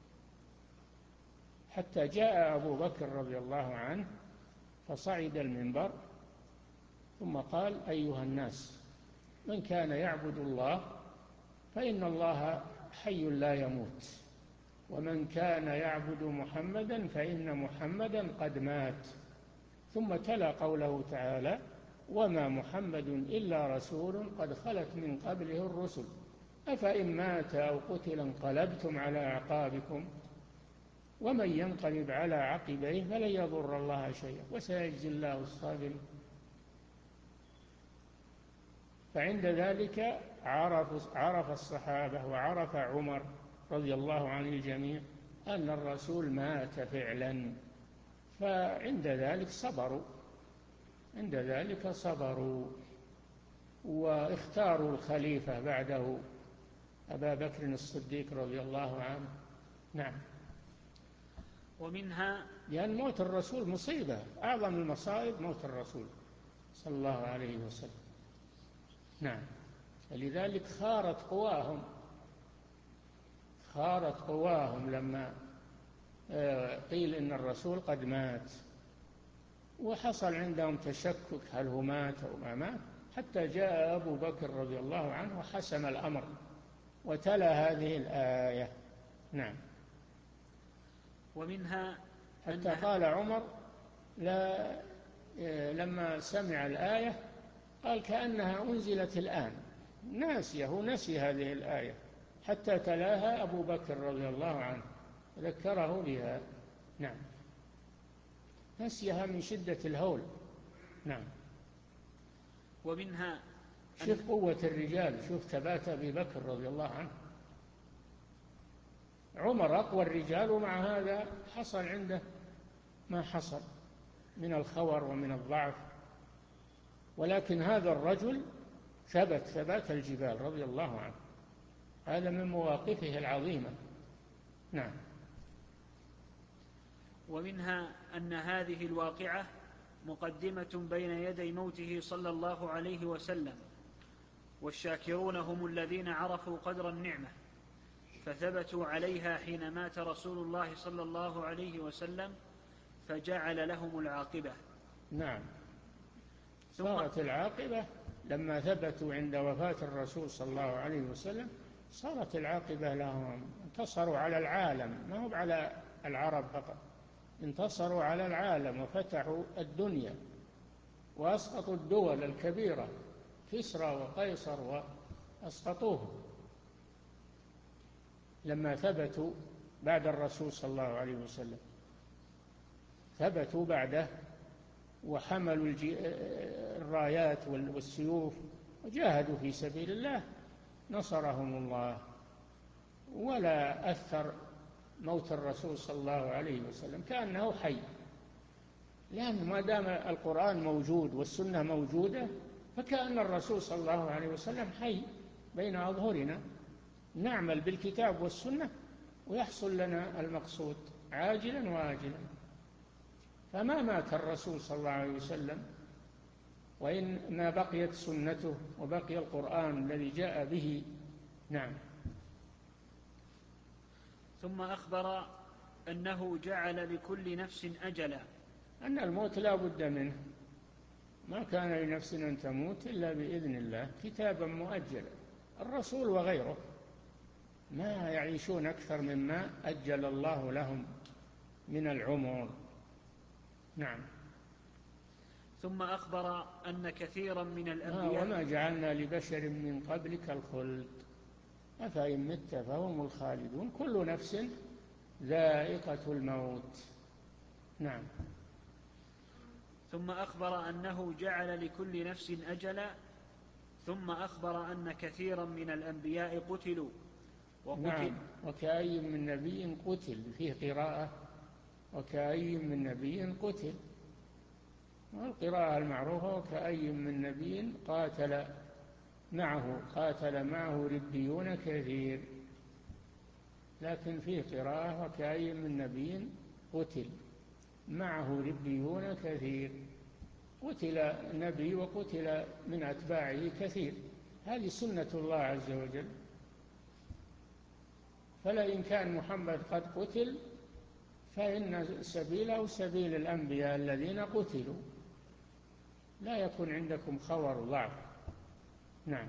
حتى جاء أبو بكر رضي الله عنه فصعد المنبر ثم قال: أيها الناس، من كان يعبد الله فإن الله حي لا يموت، ومن كان يعبد محمدا فإن محمدا قد مات. ثم تلا قوله تعالى: وما محمد إلا رسول قد خلت من قبله الرسل أفإن مات أو قتل انقلبتم على أعقابكم ومن ينقلب على عقبيه فلن يضر الله شيئا وسيجزي الله الصابرين. فعند ذلك عرف, عرف الصحابة وعرف عمر رضي الله عن الجميع أن الرسول مات فعلا، فعند ذلك صبروا عند ذلك صبروا واختاروا الخليفة بعده أبا بكر الصديق رضي الله عنه. نعم. ومنها لأن موت الرسول مصيبة، أعظم المصائب موت الرسول صلى الله عليه وسلم. نعم. فلذلك خارت قواهم خارت قواهم لما قيل إن الرسول قد مات، وحصل عندهم تشكك هل هو مات أو ما مات، حتى جاء أبو بكر رضي الله عنه وحسم الأمر وتلا هذه الآية. نعم. ومنها حتى قال عمر لا لما سمع الآية قال كأنها أنزلت الآن، ناسيه نسي هذه الآية حتى تلاها أبو بكر رضي الله عنه ذكره بها. نعم. نسيها من شدة الهول. نعم. ومنها شوف قوة الرجال، شوف ثبات أبي بكر رضي الله عنه. عمر أقوى الرجال ومع هذا حصل عنده ما حصل من الخور ومن الضعف، ولكن هذا الرجل ثبت ثبات الجبال رضي الله عنه. هذا من مواقفه العظيمة. نعم. ومنها أن هذه الواقعة مقدمة بين يدي موته صلى الله عليه وسلم، والشاكرون هم الذين عرفوا قدر النعمة فثبتوا عليها حين مات رسول الله صلى الله عليه وسلم فجعل لهم العاقبة. نعم. صارت العاقبة لما ثبتوا عند وفاة الرسول صلى الله عليه وسلم، صارت العاقبة لهم، انتصروا على العالم، ما هو على العرب فقط، انتصروا على العالم وفتحوا الدنيا وأسقطوا الدول الكبيرة كسرى وقيصر وأسقطوهم لما ثبتوا بعد الرسول صلى الله عليه وسلم، ثبتوا بعده وحملوا الرايات والسيوف وجاهدوا في سبيل الله، نصرهم الله. ولا أثر موت الرسول صلى الله عليه وسلم، كأنه حي، لأن ما دام القرآن موجود والسنة موجودة فكأن الرسول صلى الله عليه وسلم حي بين أظهرنا، نعمل بالكتاب والسنة ويحصل لنا المقصود عاجلا وآجلا. فما مات الرسول صلى الله عليه وسلم، وإنما بقيت سنته وبقي القرآن الذي جاء به. نعم. ثم أخبر أنه جعل لكل نفس أجلا، أن الموت لا بد منه، ما كان لنفس أن تموت إلا بإذن الله كتابا مؤجلا. الرسول وغيره ما يعيشون أكثر مما أجل الله لهم من العمر. نعم. ثم أخبر أن كثيرا من آه الأنبياء وما جعلنا لبشر من قبلك الخلد أفإن مت فهم الخالدون كل نفس ذائقة الموت. نعم. ثم أخبر أنه جعل لكل نفس أجلا، ثم أخبر أن كثيرا من الأنبياء قتلوا وقتل. نعم. وكأي من نبي قتل، فيه قراءة وكأي من نبي قتل، والقراءة المعروفة وكأي من نبي قاتل معه قاتل معه ربيون كثير، لكن فيه قراءة وكأي من نبي قتل معه ربيون كثير، قتل نبي وقتل من أتباعه كثير، هذه سنة الله عز وجل. فلئن كان محمد قد قتل فإن سبيله سبيل الأنبياء الذين قتلوا، لا يكن عندكم خور ضعف. نعم.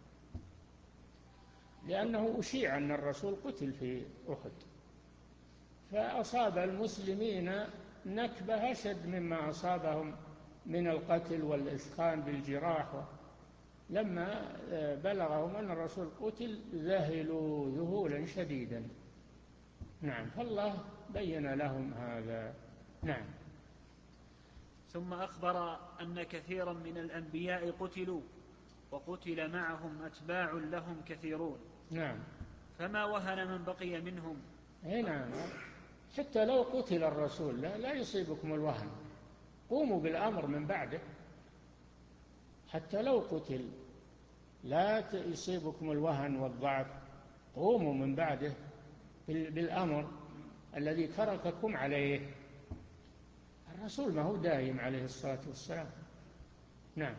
لأنه أشيع أن الرسول قتل في أحد، فأصاب المسلمين نكبة أشد مما أصابهم من القتل والإثخان بالجراح. لما بلغهم أن الرسول قتل ذهلوا ذهولا شديدا. نعم. فالله بين لهم هذا. نعم. ثم أخبر أن كثيرا من الأنبياء قتلوا وقتل معهم أتباع لهم كثيرون. نعم. فما وهن من بقي منهم. نعم. حتى لو قتل الرسول لا, لا يصيبكم الوهن، قوموا بالأمر من بعده. حتى لو قتل لا يصيبكم الوهن والضعف، قوموا من بعده بالأمر الذي ترككم عليه. الرسول ما هو دائم عليه الصلاة والسلام. نعم.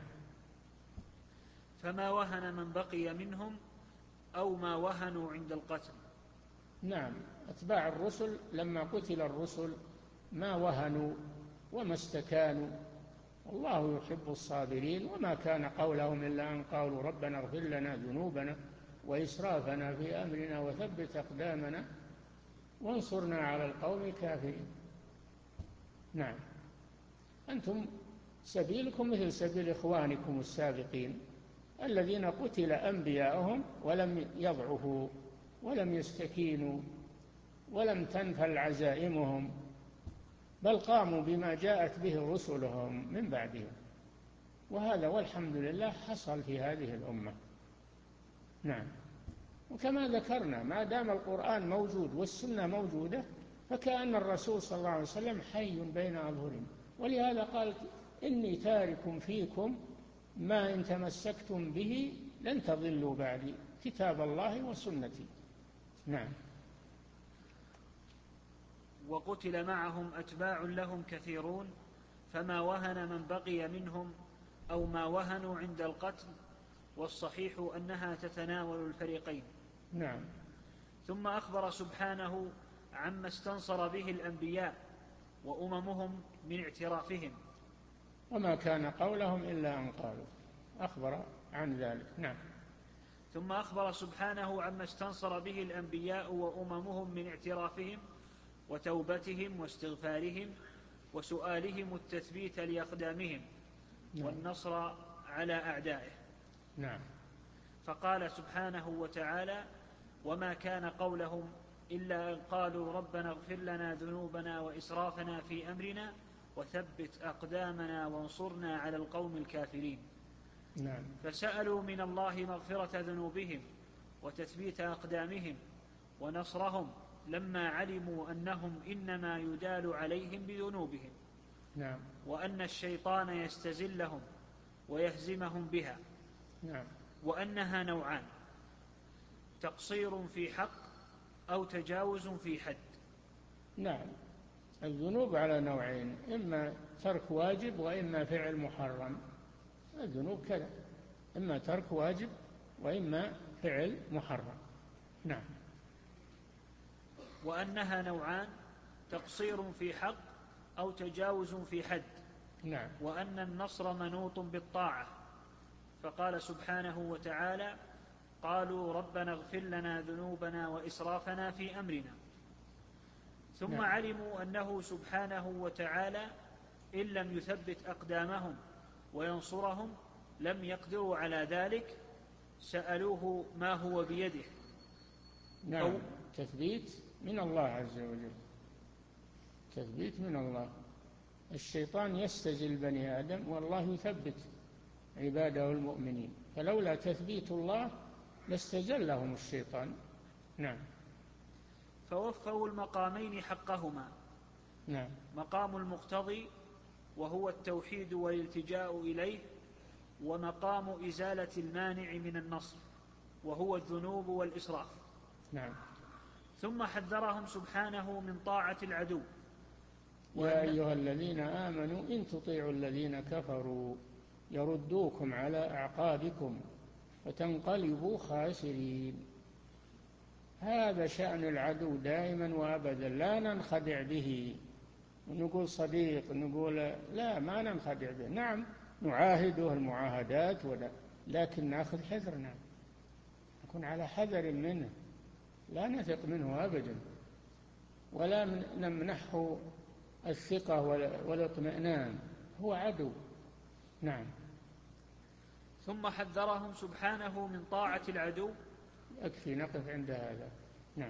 فما وهن من بقي منهم أو ما وهنوا عند القتل. نعم. أتباع الرسل لما قتل الرسل ما وهنوا وما استكانوا، والله يحب الصابرين. وما كان قولهم إلا أن قالوا ربنا اغفر لنا ذنوبنا وإسرافنا في أمرنا وثبت أقدامنا وانصرنا على القوم الكافرين. نعم. أنتم سبيلكم مثل سبيل إخوانكم السابقين الذين قتل أنبياءهم ولم يضعفوا ولم يستكينوا ولم تنفل عزائمهم، بل قاموا بما جاءت به رسلهم من بعدهم. وهذا والحمد لله حصل في هذه الأمة. نعم. وكما ذكرنا ما دام القرآن موجود والسنة موجودة فكأن الرسول صلى الله عليه وسلم حي بين أظهرهم. ولهذا قال إني تارك فيكم ما إن تمسكتم به لن تضلوا بعدي كتاب الله وسنتي. نعم. وقتل معهم أتباع لهم كثيرون، فما وهن من بقي منهم أو ما وهنوا عند القتل، والصحيح أنها تتناول الفريقين. نعم. ثم أخبر سبحانه عما استنصر به الأنبياء وأممهم من اعترافهم. وما كان قولهم إلا أن قالوا، أخبر عن ذلك. نعم. ثم أخبر سبحانه عما استنصر به الأنبياء وأممهم من اعترافهم وتوبتهم واستغفارهم وسؤالهم التثبيت لأقدامهم. نعم. والنصر على أعدائه. نعم. فقال سبحانه وتعالى وما كان قولهم إلا أن قالوا ربنا اغفر لنا ذنوبنا وإسرافنا في أمرنا وثبت أقدامنا وانصرنا على القوم الكافرين. نعم. فسألوا من الله مغفرة ذنوبهم وتثبيت أقدامهم ونصرهم لما علموا أنهم إنما يدال عليهم بذنوبهم. نعم. وأن الشيطان يستزلهم ويهزمهم بها. نعم. وأنها نوعان: تقصير في حق أو تجاوز في حد. نعم. الذنوب على نوعين: إما ترك واجب وإما فعل محرم. الذنوب كذا، إما ترك واجب وإما فعل محرم. نعم. وأنها نوعان: تقصير في حق أو تجاوز في حد. نعم. وأن النصر منوط بالطاعة، فقال سبحانه وتعالى: قالوا ربنا اغفر لنا ذنوبنا وإسرافنا في أمرنا. ثم نعم. علموا أنه سبحانه وتعالى إن لم يثبت أقدامهم وينصرهم لم يقدروا على ذلك، سألوه ما هو بيده. نعم. تثبيت من الله عز وجل، تثبيت من الله. الشيطان يستزل بني آدم والله يثبت عباده المؤمنين، فلولا تثبيت الله لاستزلهم الشيطان. نعم. فوفوا المقامين حقهما. نعم. مقام المقتضي وهو التوحيد والالتجاء إليه، ومقام إزالة المانع من النصر وهو الذنوب والإسراف. نعم. ثم حذرهم سبحانه من طاعة العدو. يا أيها الذين آمنوا إن تطيعوا الذين كفروا يردوكم على أعقابكم فتنقلبوا خاسرين. هذا شأن العدو دائما وأبدا، لا ننخدع به ونقول صديق، نقول لا، ما ننخدع به. نعم نعاهده المعاهدات، لكن نأخذ حذرنا، نكون على حذر منه، لا نثق منه أبدا ولا نمنحه الثقة والاطمئنان، هو عدو. نعم. ثم حذرهم سبحانه من طاعة العدو. يكفي نقف عند هذا. نعم.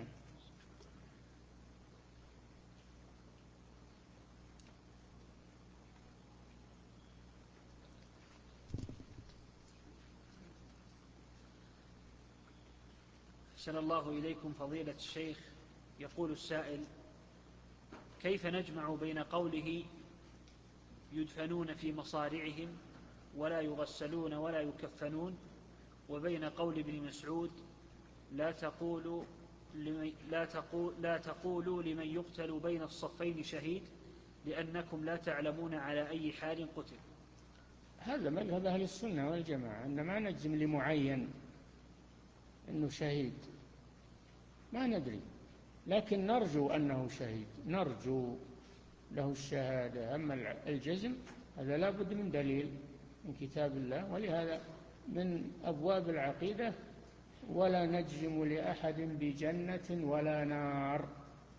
أحسن الله إليكم فضيلة الشيخ. يقول السائل: كيف نجمع بين قوله يدفنون في مصارعهم ولا يغسلون ولا يكفنون، وبين قول ابن مسعود لا تقولوا لمن, لا تقول لا تقولوا لمن يقتل بين الصفين شهيد لأنكم لا تعلمون على أي حال قتل؟ هذا مذهب أهل السنة والجماعة، أن ما نجزم لمعين أنه شهيد، ما ندري، لكن نرجو أنه شهيد، نرجو له الشهادة. أما الجزم هذا لا بد من دليل من كتاب الله، ولهذا من أبواب العقيدة ولا نجزم لأحد بجنة ولا نار،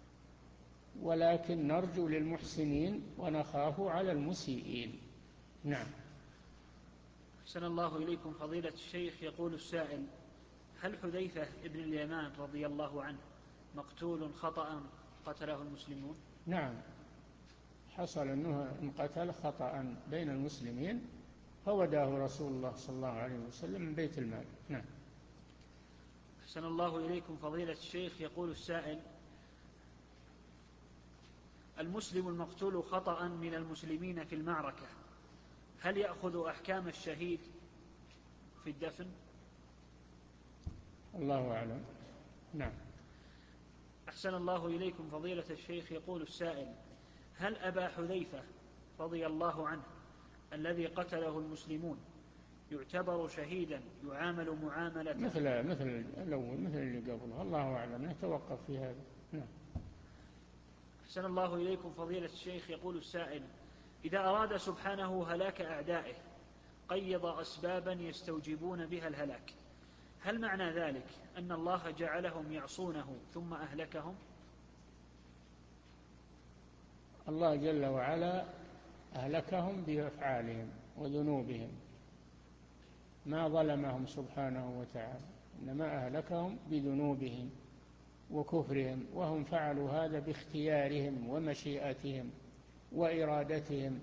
ولكن نرجو للمحسنين ونخاف على المسيئين. نعم. أحسن الله إليكم فضيلة الشيخ. يقول السائل: هل حذيفة ابن اليمان رضي الله عنه مقتول خطأ قتله المسلمون؟ نعم، حصل أنه انقتل خطأ بين المسلمين فوداه رسول الله صلى الله عليه وسلم من بيت المال. نعم. أحسن الله إليكم فضيلة الشيخ. يقول السائل: المسلم المقتول خطأ من المسلمين في المعركة هل يأخذ أحكام الشهيد في الدفن؟ الله أعلم. نعم. أحسن الله إليكم فضيلة الشيخ. يقول السائل: هل أبا حذيفة رضي الله عنه الذي قتله المسلمون يعتبر شهيدا يعامل معاملة مثل مثل الأول مثل اللي قبله؟ الله أعلم، نتوقف في هذا. نعم. أحسن الله إليكم فضيلة الشيخ. يقول السائل: إذا أراد سبحانه هلاك أعدائه قيض أسبابا يستوجبون بها الهلاك، هل معنى ذلك أن الله جعلهم يعصونه ثم أهلكهم؟ الله جل وعلا أهلكهم بأفعالهم وذنوبهم، ما ظلمهم سبحانه وتعالى، إنما أهلكهم بذنوبهم وكفرهم، وهم فعلوا هذا باختيارهم ومشيئتهم وإرادتهم.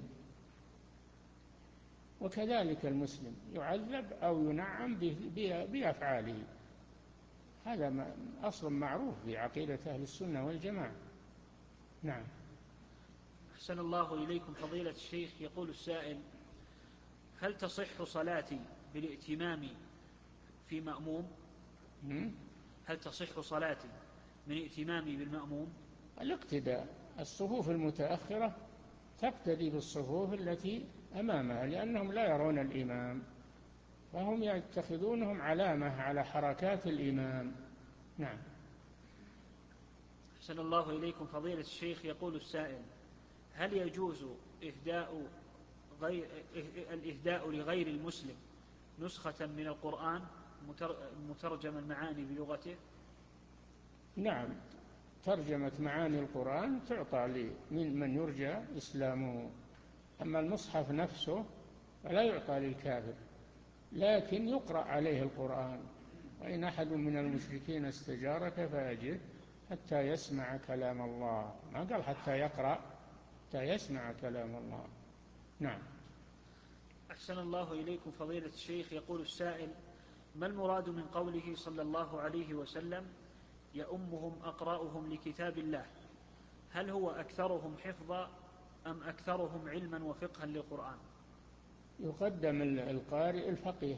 وكذلك المسلم يعذب أو ينعم بأفعاله، هذا أصل معروف في عقيدة أهل السنة والجماعة. نعم. أحسن الله إليكم فضيلة الشيخ. يقول السائل: هل تصح صلاتي بالائتمام في مأموم؟ هل تصح صلاتي من ائتمامي بالمأموم؟ الاقتداء، الصفوف المتأخرة تقتدي بالصفوف التي أمامها، لأنهم لا يرون الإمام، فهم يتخذونهم علامة على حركات الإمام. نعم. أحسن الله إليكم فضيلة الشيخ. يقول السائل: هل يجوز إهداء غير الإهداء لغير المسلم نسخة من القرآن مترجم المعاني بلغته؟ نعم، ترجمة معاني القرآن تعطى لمن يرجى إسلامه، أما المصحف نفسه فلا يعطى للكافر، لكن يقرأ عليه القرآن. وإن أحد من المشركين استجارك فأجره حتى يسمع كلام الله، ما قال حتى يقرأ، حتى يسمع كلام الله. نعم. أحسن الله إليكم فضيلة الشيخ. يقول السائل: ما المراد من قوله صلى الله عليه وسلم: يؤمهم أقرأهم لكتاب الله؟ هل هو أكثرهم حفظا أم أكثرهم علما وفقها للقرآن؟ يقدم القارئ الفقيه،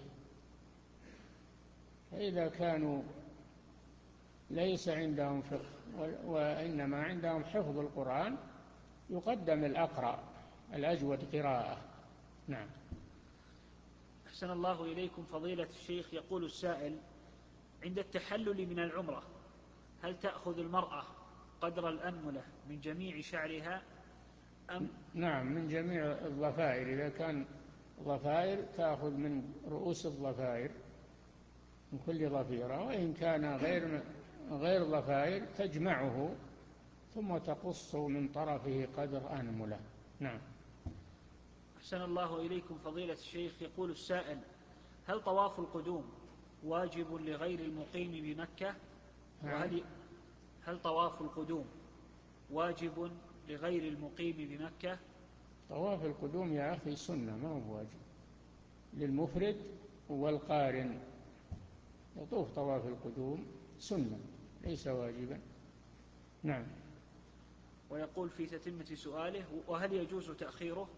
فإذا كانوا ليس عندهم فقه وإنما عندهم حفظ القرآن يقدم الأقرأ الأجود قراءة. نعم. أحسن الله إليكم فضيلة الشيخ. يقول السائل: عند التحلل من العمرة هل تأخذ المرأة قدر الأنملة من جميع شعرها أم؟ نعم، من جميع الضفائر. إذا كان ضفائر تأخذ من رؤوس الضفائر من كل ضفيرة، وإن كان غير غير ضفائر تجمعه ثم تقص من طرفه قدر أنملة. نعم. أحسن الله إليكم فضيلة الشيخ. يقول السائل: هل طواف القدوم واجب لغير المقيم بمكة؟ وهل هل طواف القدوم واجب لغير المقيم بمكة؟ طواف القدوم يا أخي سنة، ما هو واجب، للمفرد والقارن. يطوف طواف القدوم سنة ليس واجبا. نعم. ويقول في تتمة سؤاله: وهل يجوز تأخيره؟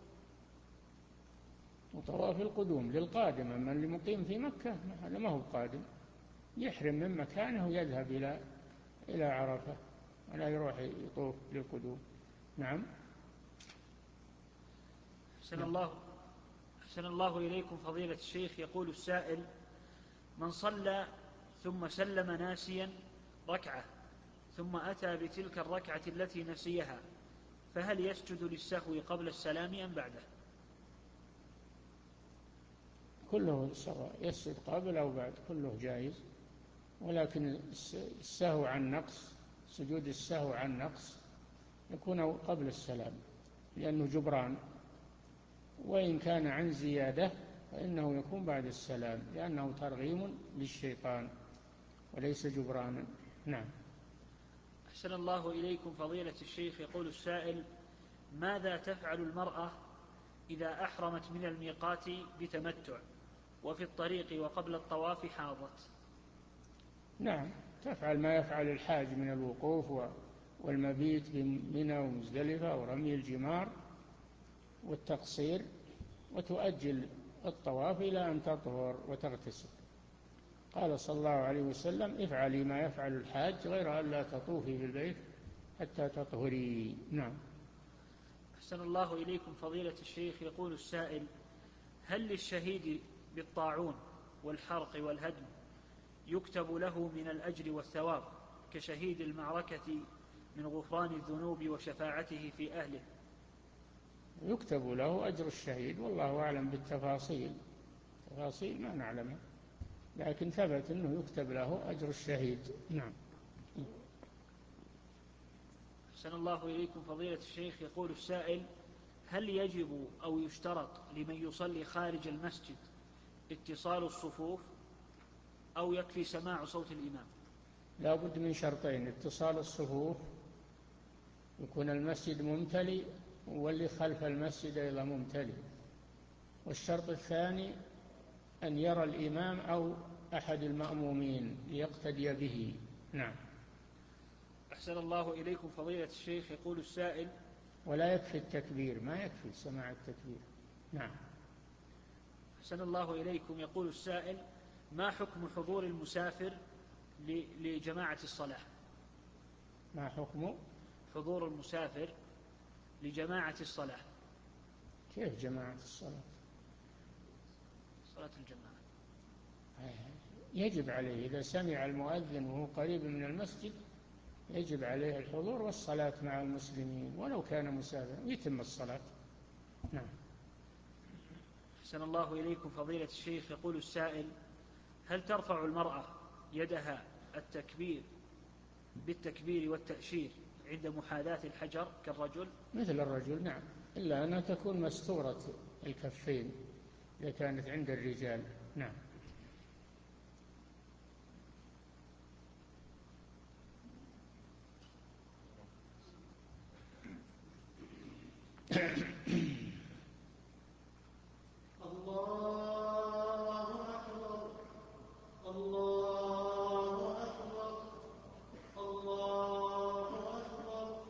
وطواف القدوم للقادم، أما اللي مقيم في مكة هذا ما هو قادم، يحرم من مكانه ويذهب إلى إلى عرفة ولا يروح يطوف للقدوم. نعم. أحسن الله أحسن الله إليكم فضيلة الشيخ. يقول السائل: من صلى ثم سلم ناسيا ركعة ثم أتى بتلك الركعة التي نسيها، فهل يسجد للسهو قبل السلام أم بعده؟ كله سواء، يسجد قبل أو بعد كله جائز، ولكن السهو عن نقص، سجود السهو عن نقص يكون قبل السلام لأنه جبران، وإن كان عن زيادة فإنه يكون بعد السلام لأنه ترغيم للشيطان وليس جبرانا. نعم. أحسن الله إليكم فضيلة الشيخ. يقول السائل: ماذا تفعل المرأة إذا أحرمت من الميقات بتمتع وفي الطريق وقبل الطواف حاضت؟ نعم، تفعل ما يفعل الحاج من الوقوف والمبيت بمنى ومزدلفة ورمي الجمار والتقصير، وتؤجل الطواف إلى أن تطهر وتغتسل. قال صلى الله عليه وسلم: افعلي ما يفعل الحاج غير أن لا تطوفي في البيت حتى تطهري. نعم. أحسن الله إليكم فضيلة الشيخ. يقول السائل: هل للشهيد بالطاعون والحرق والهدم يكتب له من الأجر والثواب كشهيد المعركة من غفران الذنوب وشفاعته في أهله؟ يكتب له أجر الشهيد، والله أعلم بالتفاصيل، تفاصيل ما نعلمها، لكن ثبت أنه يكتب له أجر الشهيد. نعم. أحسن الله إليكم فضيلة الشيخ. يقول السائل: هل يجب أو يشترط لمن يصلي خارج المسجد اتصال الصفوف أو يكفي سماع صوت الإمام؟ لا بد من شرطين: اتصال الصفوف، يكون المسجد ممتلئ واللي خلف المسجد أيضا ممتلئ، والشرط الثاني أن يرى الإمام أو أحد المأمومين ليقتدي به. نعم. أحسن الله إليكم فضيلة الشيخ. يقول السائل: ولا يكفي التكبير، ما يكفي سماع التكبير. نعم. أحسن الله إليكم. يقول السائل: ما حكم حضور المسافر لجماعة الصلاة؟ ما حكم حضور المسافر لجماعة الصلاة؟ كيف جماعة الصلاة؟ صلاة الجماعة يجب عليه إذا سمع المؤذن وهو قريب من المسجد يجب عليه الحضور والصلاة مع المسلمين ولو كان مسافرا، ويتم الصلاة. نعم. أحسن الله إليكم فضيلة الشيخ. يقول السائل: هل ترفع المرأة يدها التكبير بالتكبير والتأشير عند محاذاة الحجر كالرجل؟ مثل الرجل، نعم، إلا أنها تكون مستورة الكفين إذا كانت عند الرجال. نعم. الله أكبر الله أكبر الله أكبر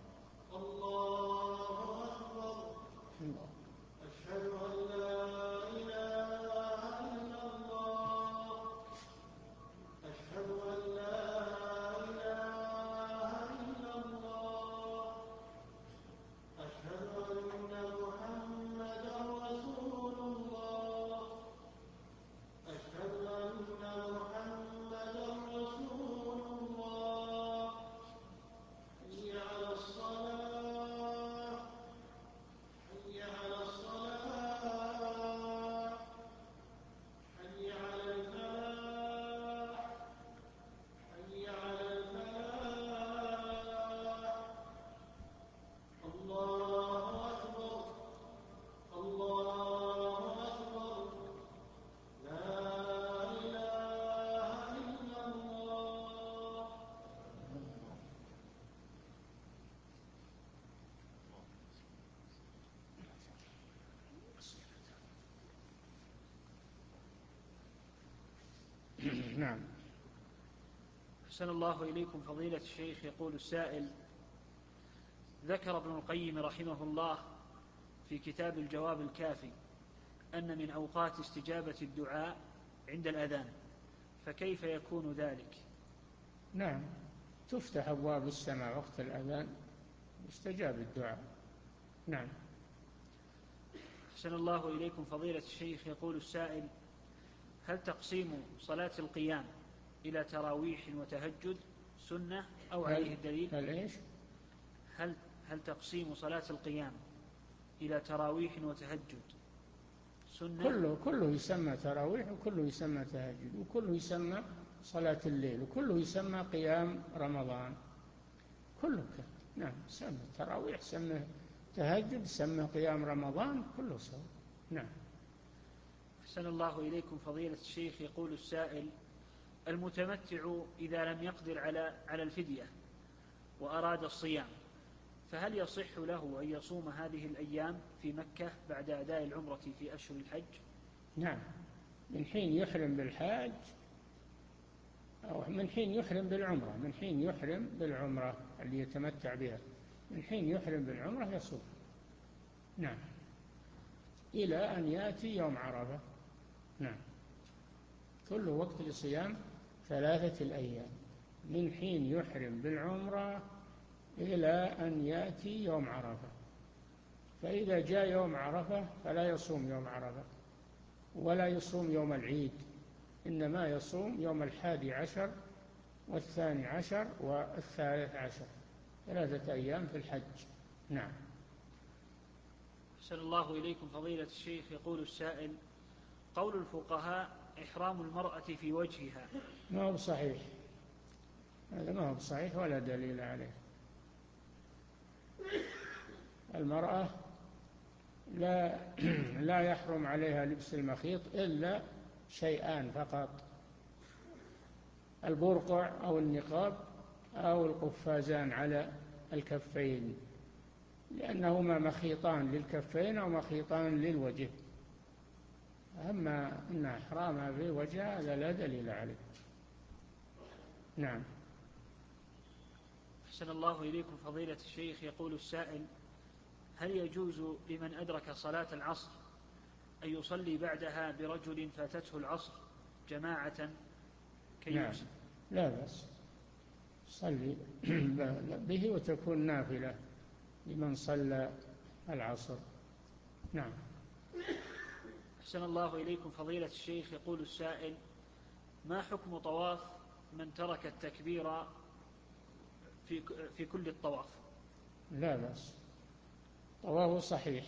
الله أكبر أشهد أن لا إله إلا الله أشهد أن لا إله إلا الله أشهد أن محمدا رسول الله أشهد أن محمدا رسول الله حي على الصلاة حي على الصلاة حي على الفلاح حي على الفلاح الله أكبر الله أكبر لا إله إلا الله. نعم. أحسن الله إليكم فضيلة الشيخ. يقول السائل: ذكر ابن القيم رحمه الله في كتاب الجواب الكافي أن من أوقات استجابة الدعاء عند الأذان، فكيف يكون ذلك؟ نعم، تفتح أبواب السماء وقت الأذان يستجاب الدعاء. نعم. أحسن الله إليكم فضيلة الشيخ. يقول السائل: هل تقسيم صلاة القيام إلى تراويح وتهجد سنة أو عليه الدليل؟ هل إيش؟ هل, هل تقسيم صلاة القيام إلى تراويح وتهجد سنة؟ كله كله يسمى تراويح، وكله يسمى تهجد، وكله يسمى صلاة الليل، وكله يسمى قيام رمضان، كله كله. نعم، سمى تراويح، سمى تهجد، سمى قيام رمضان، كله سوا. نعم. أحسن الله إليكم فضيلة الشيخ. يقول السائل: المتمتع إذا لم يقدر على على الفدية وأراد الصيام، فهل يصح له أن يصوم هذه الأيام في مكة بعد أداء العمرة في أشهر الحج؟ نعم، من حين يحرم بالحاج أو من حين يحرم بالعمرة، من حين يحرم بالعمرة اللي يتمتع بها، من حين يحرم بالعمرة يصوم. نعم، إلى أن يأتي يوم عرفة. نعم، كل وقت لصيام ثلاثة الأيام من حين يحرم بالعمرة إلى أن يأتي يوم عرفة. فإذا جاء يوم عرفة فلا يصوم يوم عرفة ولا يصوم يوم العيد، إنما يصوم يوم الحادي عشر والثاني عشر والثالث عشر، ثلاثة أيام في الحج. نعم. أحسن الله إليكم فضيلة الشيخ. يقول السائل: قول الفقهاء إحرام المرأة في وجهها، ما هو صحيح، هذا ما هو صحيح ولا دليل عليه. المرأة لا لا يحرم عليها لبس المخيط إلا شيئان فقط: البرقع أو النقاب أو القفازان على الكفين، لأنهما مخيطان للكفين أو مخيطان للوجه. أما أن إحرامها في وجهها هذا لا دليل عليه. نعم. أحسن الله إليكم فضيلة الشيخ. يقول السائل: هل يجوز لمن أدرك صلاة العصر أن يصلي بعدها برجل فاتته العصر جماعة كي نعم، يحسن؟ لا بأس، صلي به وتكون نافلة لمن صلى العصر. نعم. أحسن الله إليكم فضيلة الشيخ. يقول السائل: ما حكم طواف من ترك التكبير في في كل الطواف؟ لا بأس، طوافه صحيح،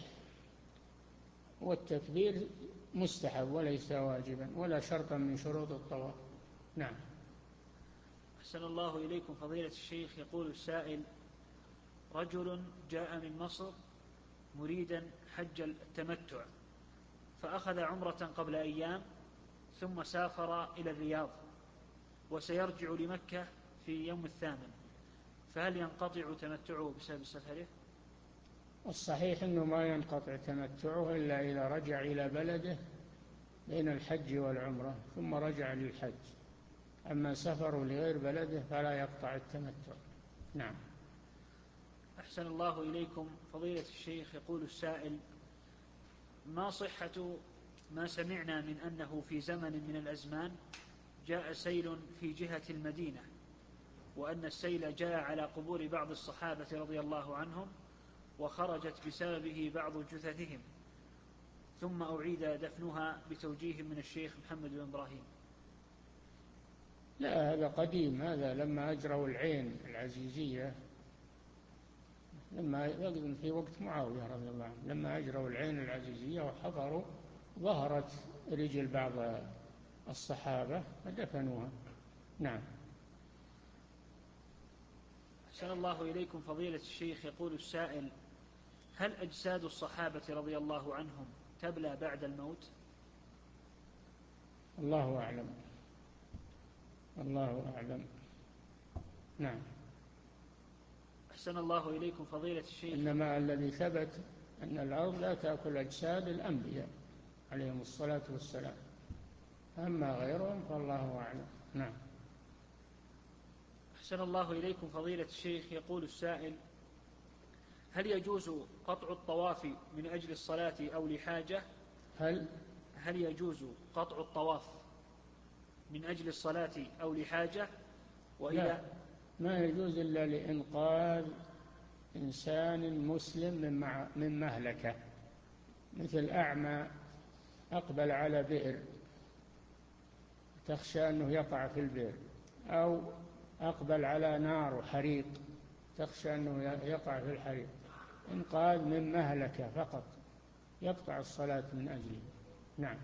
والتكبير مستحب وليس واجبا ولا شرطا من شروط الطواف. نعم. أحسن الله إليكم فضيلة الشيخ. يقول السائل: رجل جاء من مصر مريدا حج التمتع، فأخذ عمرة قبل أيام ثم سافر إلى الرياض وسيرجع لمكة في يوم الثامن، فهل ينقطع تمتعه بسبب سفره؟ الصحيح أنه ما ينقطع تمتعه إلا إذا رجع إلى بلده بين الحج والعمرة ثم رجع للحج، أما سفر لغير بلده فلا يقطع التمتع. نعم. أحسن الله إليكم فضيلة الشيخ. يقول السائل: ما صحة ما سمعنا من أنه في زمن من الأزمان جاء سيل في جهة المدينة، وأن السيل جاء على قبور بعض الصحابة رضي الله عنهم وخرجت بسببه بعض جثثهم، ثم أعيد دفنها بتوجيه من الشيخ محمد بن إبراهيم؟ لا، هذا قديم، هذا لما أجروا العين العزيزية، لما يقدم في وقت معاوية رضي الله عنه، لما أجروا العين العزيزية وحفروا ظهرت رجل بعض الصحابة فدفنوها. نعم. أحسن الله إليكم فضيلة الشيخ. يقول السائل: هل أجساد الصحابة رضي الله عنهم تبلى بعد الموت؟ الله أعلم، الله أعلم. نعم. أحسن الله إليكم فضيلة الشيخ. إنما الذي ثبت أن الأرض لا تأكل أجساد الأنبياء عليهم الصلاة والسلام، أما غيرهم فالله أعلم. نعم. أحسن الله إليكم فضيلة الشيخ. يقول السائل: هل يجوز قطع الطواف من أجل الصلاة أو لحاجة؟ هل هل يجوز قطع الطواف من أجل الصلاة أو لحاجة؟ وإذا لا، ما يجوز إلا لإنقاذ إنسان مسلم من مهلكة، مثل أعمى أقبل على بئر تخشى أنه يقع في البئر، أو أقبل على نار وحريق تخشى أنه يقع في الحريق، إنقاذ من مهلكة فقط يقطع الصلاة من أجله. نعم.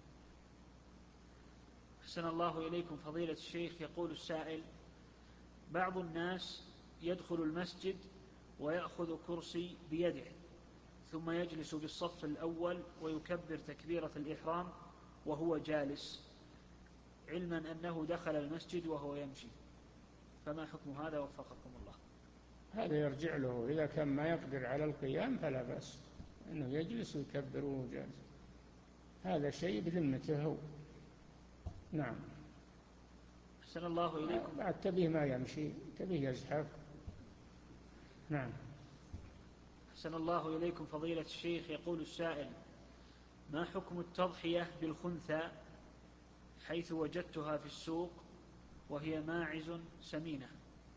أحسن الله إليكم فضيلة الشيخ. يقول السائل: بعض الناس يدخل المسجد ويأخذ كرسي بيده ثم يجلس بالصف الأول ويكبر تكبيرة الإحرام وهو جالس، علما أنه دخل المسجد وهو يمشي، فما حكم هذا وفقكم الله؟ هذا يرجع له، إذا كان ما يقدر على القيام فلا بأس أنه يجلس ويكبر وهو جالس، هذا شيء بذمته هو. نعم. أحسن الله إليكم. بعد تبيه ما يمشي، تبيه يزحف. نعم. أحسن الله إليكم فضيلة الشيخ. يقول السائل: ما حكم التضحية بالخنثى حيث وجدتها في السوق وهي ماعز سمينة؟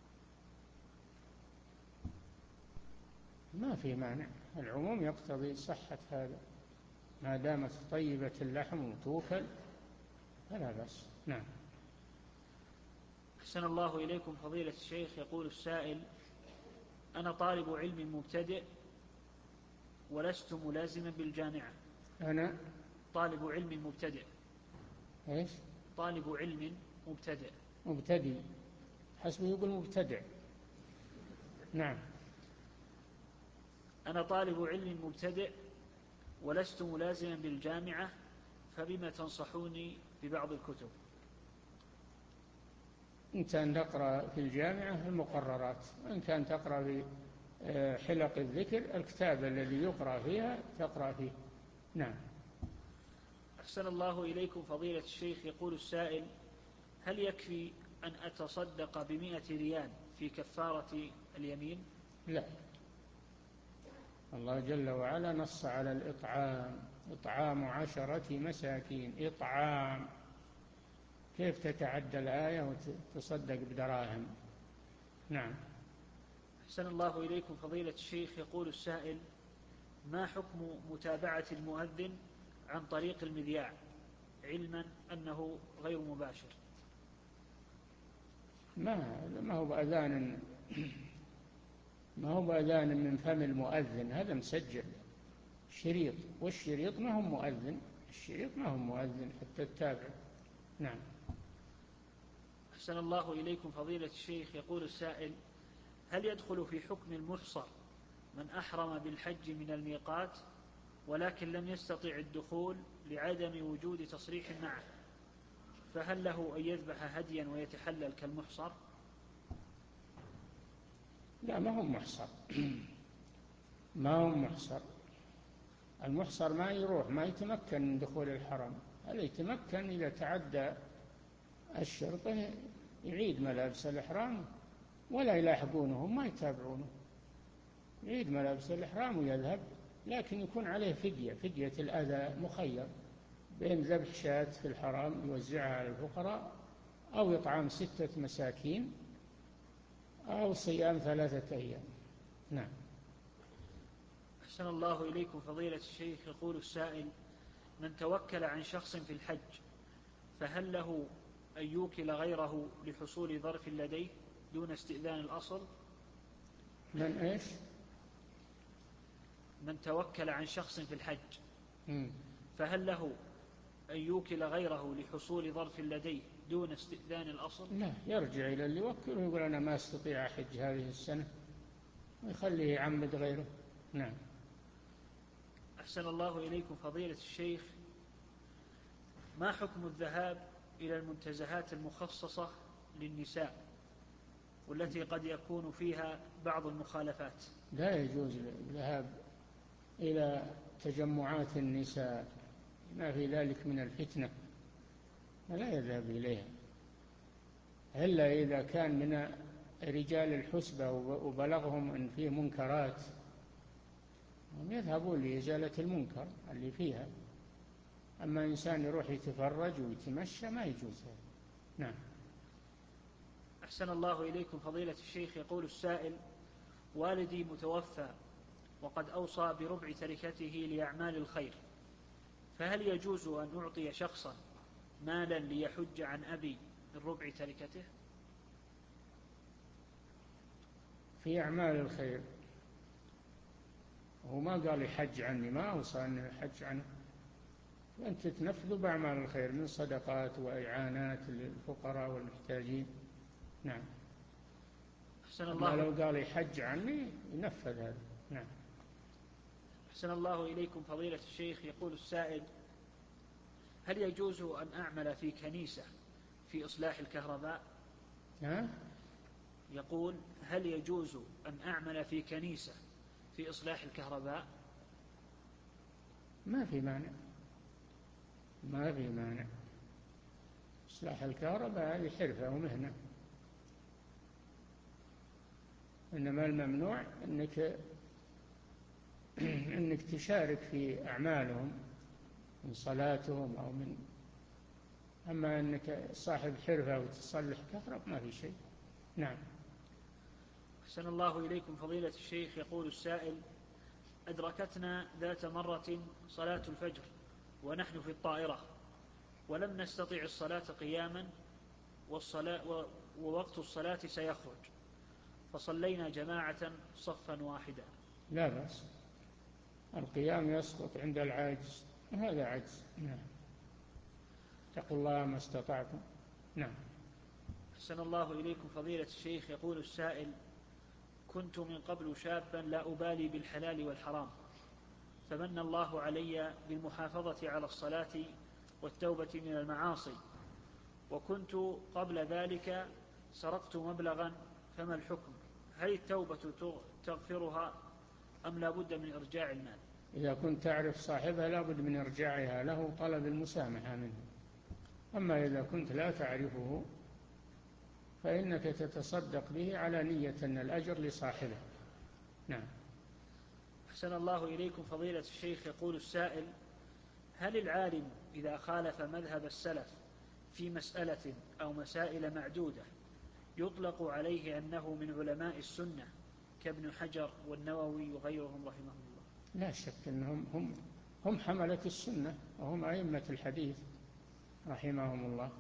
ما في مانع، العموم يقتضي صحة هذا، ما دامت طيبة اللحم وتوكل فلا بأس. نعم. أحسن الله إليكم فضيلة الشيخ. يقول السائل: أنا طالب علم مبتدئ ولست ملازما بالجامعة. أنا طالب علم مبتدئ. إيش؟ طالب علم مبتدئ. مبتدئ، حسب يقول مبتدع. نعم. أنا طالب علم مبتدئ ولست ملازما بالجامعة، فبما تنصحوني ببعض الكتب؟ إن كان تقرأ في الجامعة المقررات، وإن كان تقرأ في حلق الذكر الكتاب الذي يقرأ فيها تقرأ فيه. نعم. أحسن الله إليكم فضيلة الشيخ. يقول السائل: هل يكفي أن أتصدق بمئة ريال في كفارة اليمين؟ لا، الله جل وعلا نص على الإطعام، إطعام عشرة مساكين، إطعام، كيف تتعدى الآية وتصدق بدراهم؟ نعم. أحسن الله إليكم فضيلة الشيخ. يقول السائل: ما حكم متابعة المؤذن عن طريق المذياع علما أنه غير مباشر؟ ما ما هو بأذان ما هو بأذان من فم المؤذن، هذا مسجل شريط، والشريط ما هو مؤذن، الشريط ما هو مؤذن حتى التابع. نعم. أحسن الله إليكم فضيلة الشيخ. يقول السائل: هل يدخل في حكم المحصر من أحرم بالحج من الميقات ولكن لم يستطع الدخول لعدم وجود تصريح معه، فهل له أن يذبح هديا ويتحلل كالمحصر؟ لا، ما هو محصر ما هو محصر. المحصر ما يروح، ما يتمكن من دخول الحرم. هذا يتمكن إذا تعدى الشرطة يعيد ملابس الإحرام ولا يلاحقونه، ما يتابعونه، يعيد ملابس الإحرام ويذهب، لكن يكون عليه فدية، فدية الأذى، مخير بين ذبح شاة في الحرام يوزعها على الفقراء، أو إطعام ستة مساكين، أو صيام ثلاثة أيام. نعم. أحسن الله إليكم فضيلة الشيخ. يقول السائل: من توكل عن شخص في الحج فهل له أن يوكل غيره لحصول ظرف لديه دون استئذان الأصل؟ من إيش؟ من توكل عن شخص في الحج مم. فهل له أن يوكل غيره لحصول ظرف لديه دون استئذان الأصل؟ لا، يرجع إلى اللي يوكله ويقول أنا ما أستطيع أحج هذه السنة، ويخليه يعمد غيره. نعم. أحسن الله إليكم فضيلة الشيخ. ما حكم الذهاب إلى المنتزهات المخصصة للنساء والتي قد يكون فيها بعض المخالفات؟ لا يجوز الذهاب إلى تجمعات النساء، ما في ذلك من الفتنة، لا يذهب إليها إلا إذا كان من رجال الحسبة وبلغهم أن فيه منكرات، هم يذهبون لإزالة المنكر اللي فيها. أما إنسان يروح يتفرج ويتمشى ما يجوز. نعم. أحسن الله إليكم فضيلة الشيخ. يقول السائل: والدي متوفى وقد أوصى بربع تركته لأعمال الخير، فهل يجوز أن أعطي شخصا مالا ليحج عن أبي من ربع تركته؟ في أعمال الخير، هو ما قال يحج عني، ما أوصى أن يحج عنه، وأنت تنفذوا بأعمال الخير من صدقات وإعانات للفقراء والمحتاجين. نعم. أحسن أما الله لو قال يحج عني ينفذ هذا. نعم. أحسن الله إليكم فضيلة الشيخ. يقول السائل: هل يجوز أن أعمل في كنيسة في إصلاح الكهرباء؟ ها؟ يقول: هل يجوز أن أعمل في كنيسة في إصلاح الكهرباء؟ ما في مانع، ما في مانع. إصلاح الكهرباء هذه حرفة ومهنة، إنما الممنوع أنك أنك تشارك في أعمالهم من صلاتهم أو من، أما أنك صاحب حرفة وتصلح كهرب ما في شيء. نعم. أحسن الله إليكم فضيلة الشيخ. يقول السائل: أدركتنا ذات مرة صلاة الفجر ونحن في الطائرة ولم نستطع الصلاة قياما والصلاة ووقت الصلاة سيخرج، فصلينا جماعة صفا واحدا. لا بأس، القيام يسقط عند العاجز، هذا عجز. نعم. اتقوا الله ما استطعتم. نعم. أحسن الله إليكم فضيلة الشيخ. يقول السائل: كنت من قبل شابا لا أبالي بالحلال والحرام، فمن الله علي بالمحافظة على الصلاة والتوبة من المعاصي، وكنت قبل ذلك سرقت مبلغا، فما الحكم؟ هل التوبة تغفرها أم لا بد من إرجاع المال؟ إذا كنت تعرف صاحبها لا بد من إرجاعها له، طلب المسامحة منه. أما إذا كنت لا تعرفه فإنك تتصدق به على نية أن الأجر لصاحبه. نعم. أحسن الله إليكم فضيلة الشيخ. يقول السائل: هل العالم إذا خالف مذهب السلف في مسألة أو مسائل معدودة يطلق عليه أنه من علماء السنة كابن حجر والنووي وغيرهم رحمهم الله؟ لا شك أنهم هم, هم حملة السنة وهم أئمة الحديث رحمهم الله.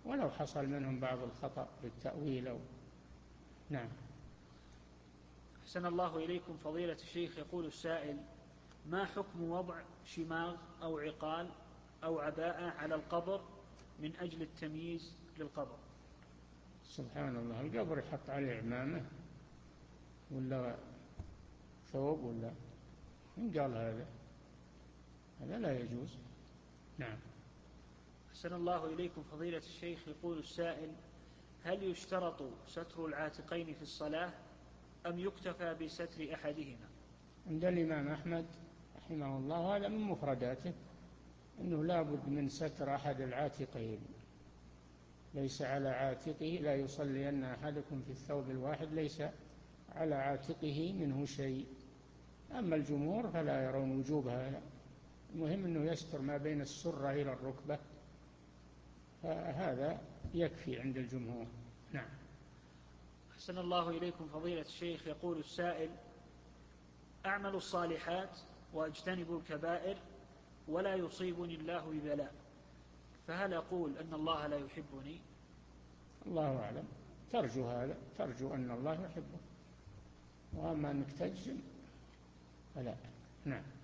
ولو حصل منهم بعض الخطأ بالتأويل أو نعم. أحسن الله إليكم فضيلة الشيخ. يقول السائل: ما حكم وضع شماغ أو عقال أو عباءة على القبر من أجل التمييز للقبر؟ سبحان الله، القبر يحط عليه عمامة ولا ثوب ولا من قال هذا؟ هذا لا يجوز. نعم. أحسن الله إليكم فضيلة الشيخ. يقول السائل: هل يشترط ستر العاتقين في الصلاة أم يكتفى بستر أحدهما؟ عند الإمام أحمد رحمه الله هذا من مفرداته أنه لا بد من ستر أحد العاتقين، ليس على عاتقه، لا يصلين أحدكم في الثوب الواحد ليس على عاتقه منه شيء. أما الجمهور فلا يرون وجوب هذا، المهم أنه يستر ما بين السرة إلى الركبة، فهذا يكفي عند الجمهور. نعم. أحسن الله إليكم فضيلة الشيخ. يقول السائل: أعمل الصالحات وأجتنب الكبائر ولا يصيبني الله ببلاء، فهل أقول أن الله لا يحبني؟ الله أعلم، ترجو هذا، ترجو أن الله يحبك، وأما أنك تجزم فلا. نعم.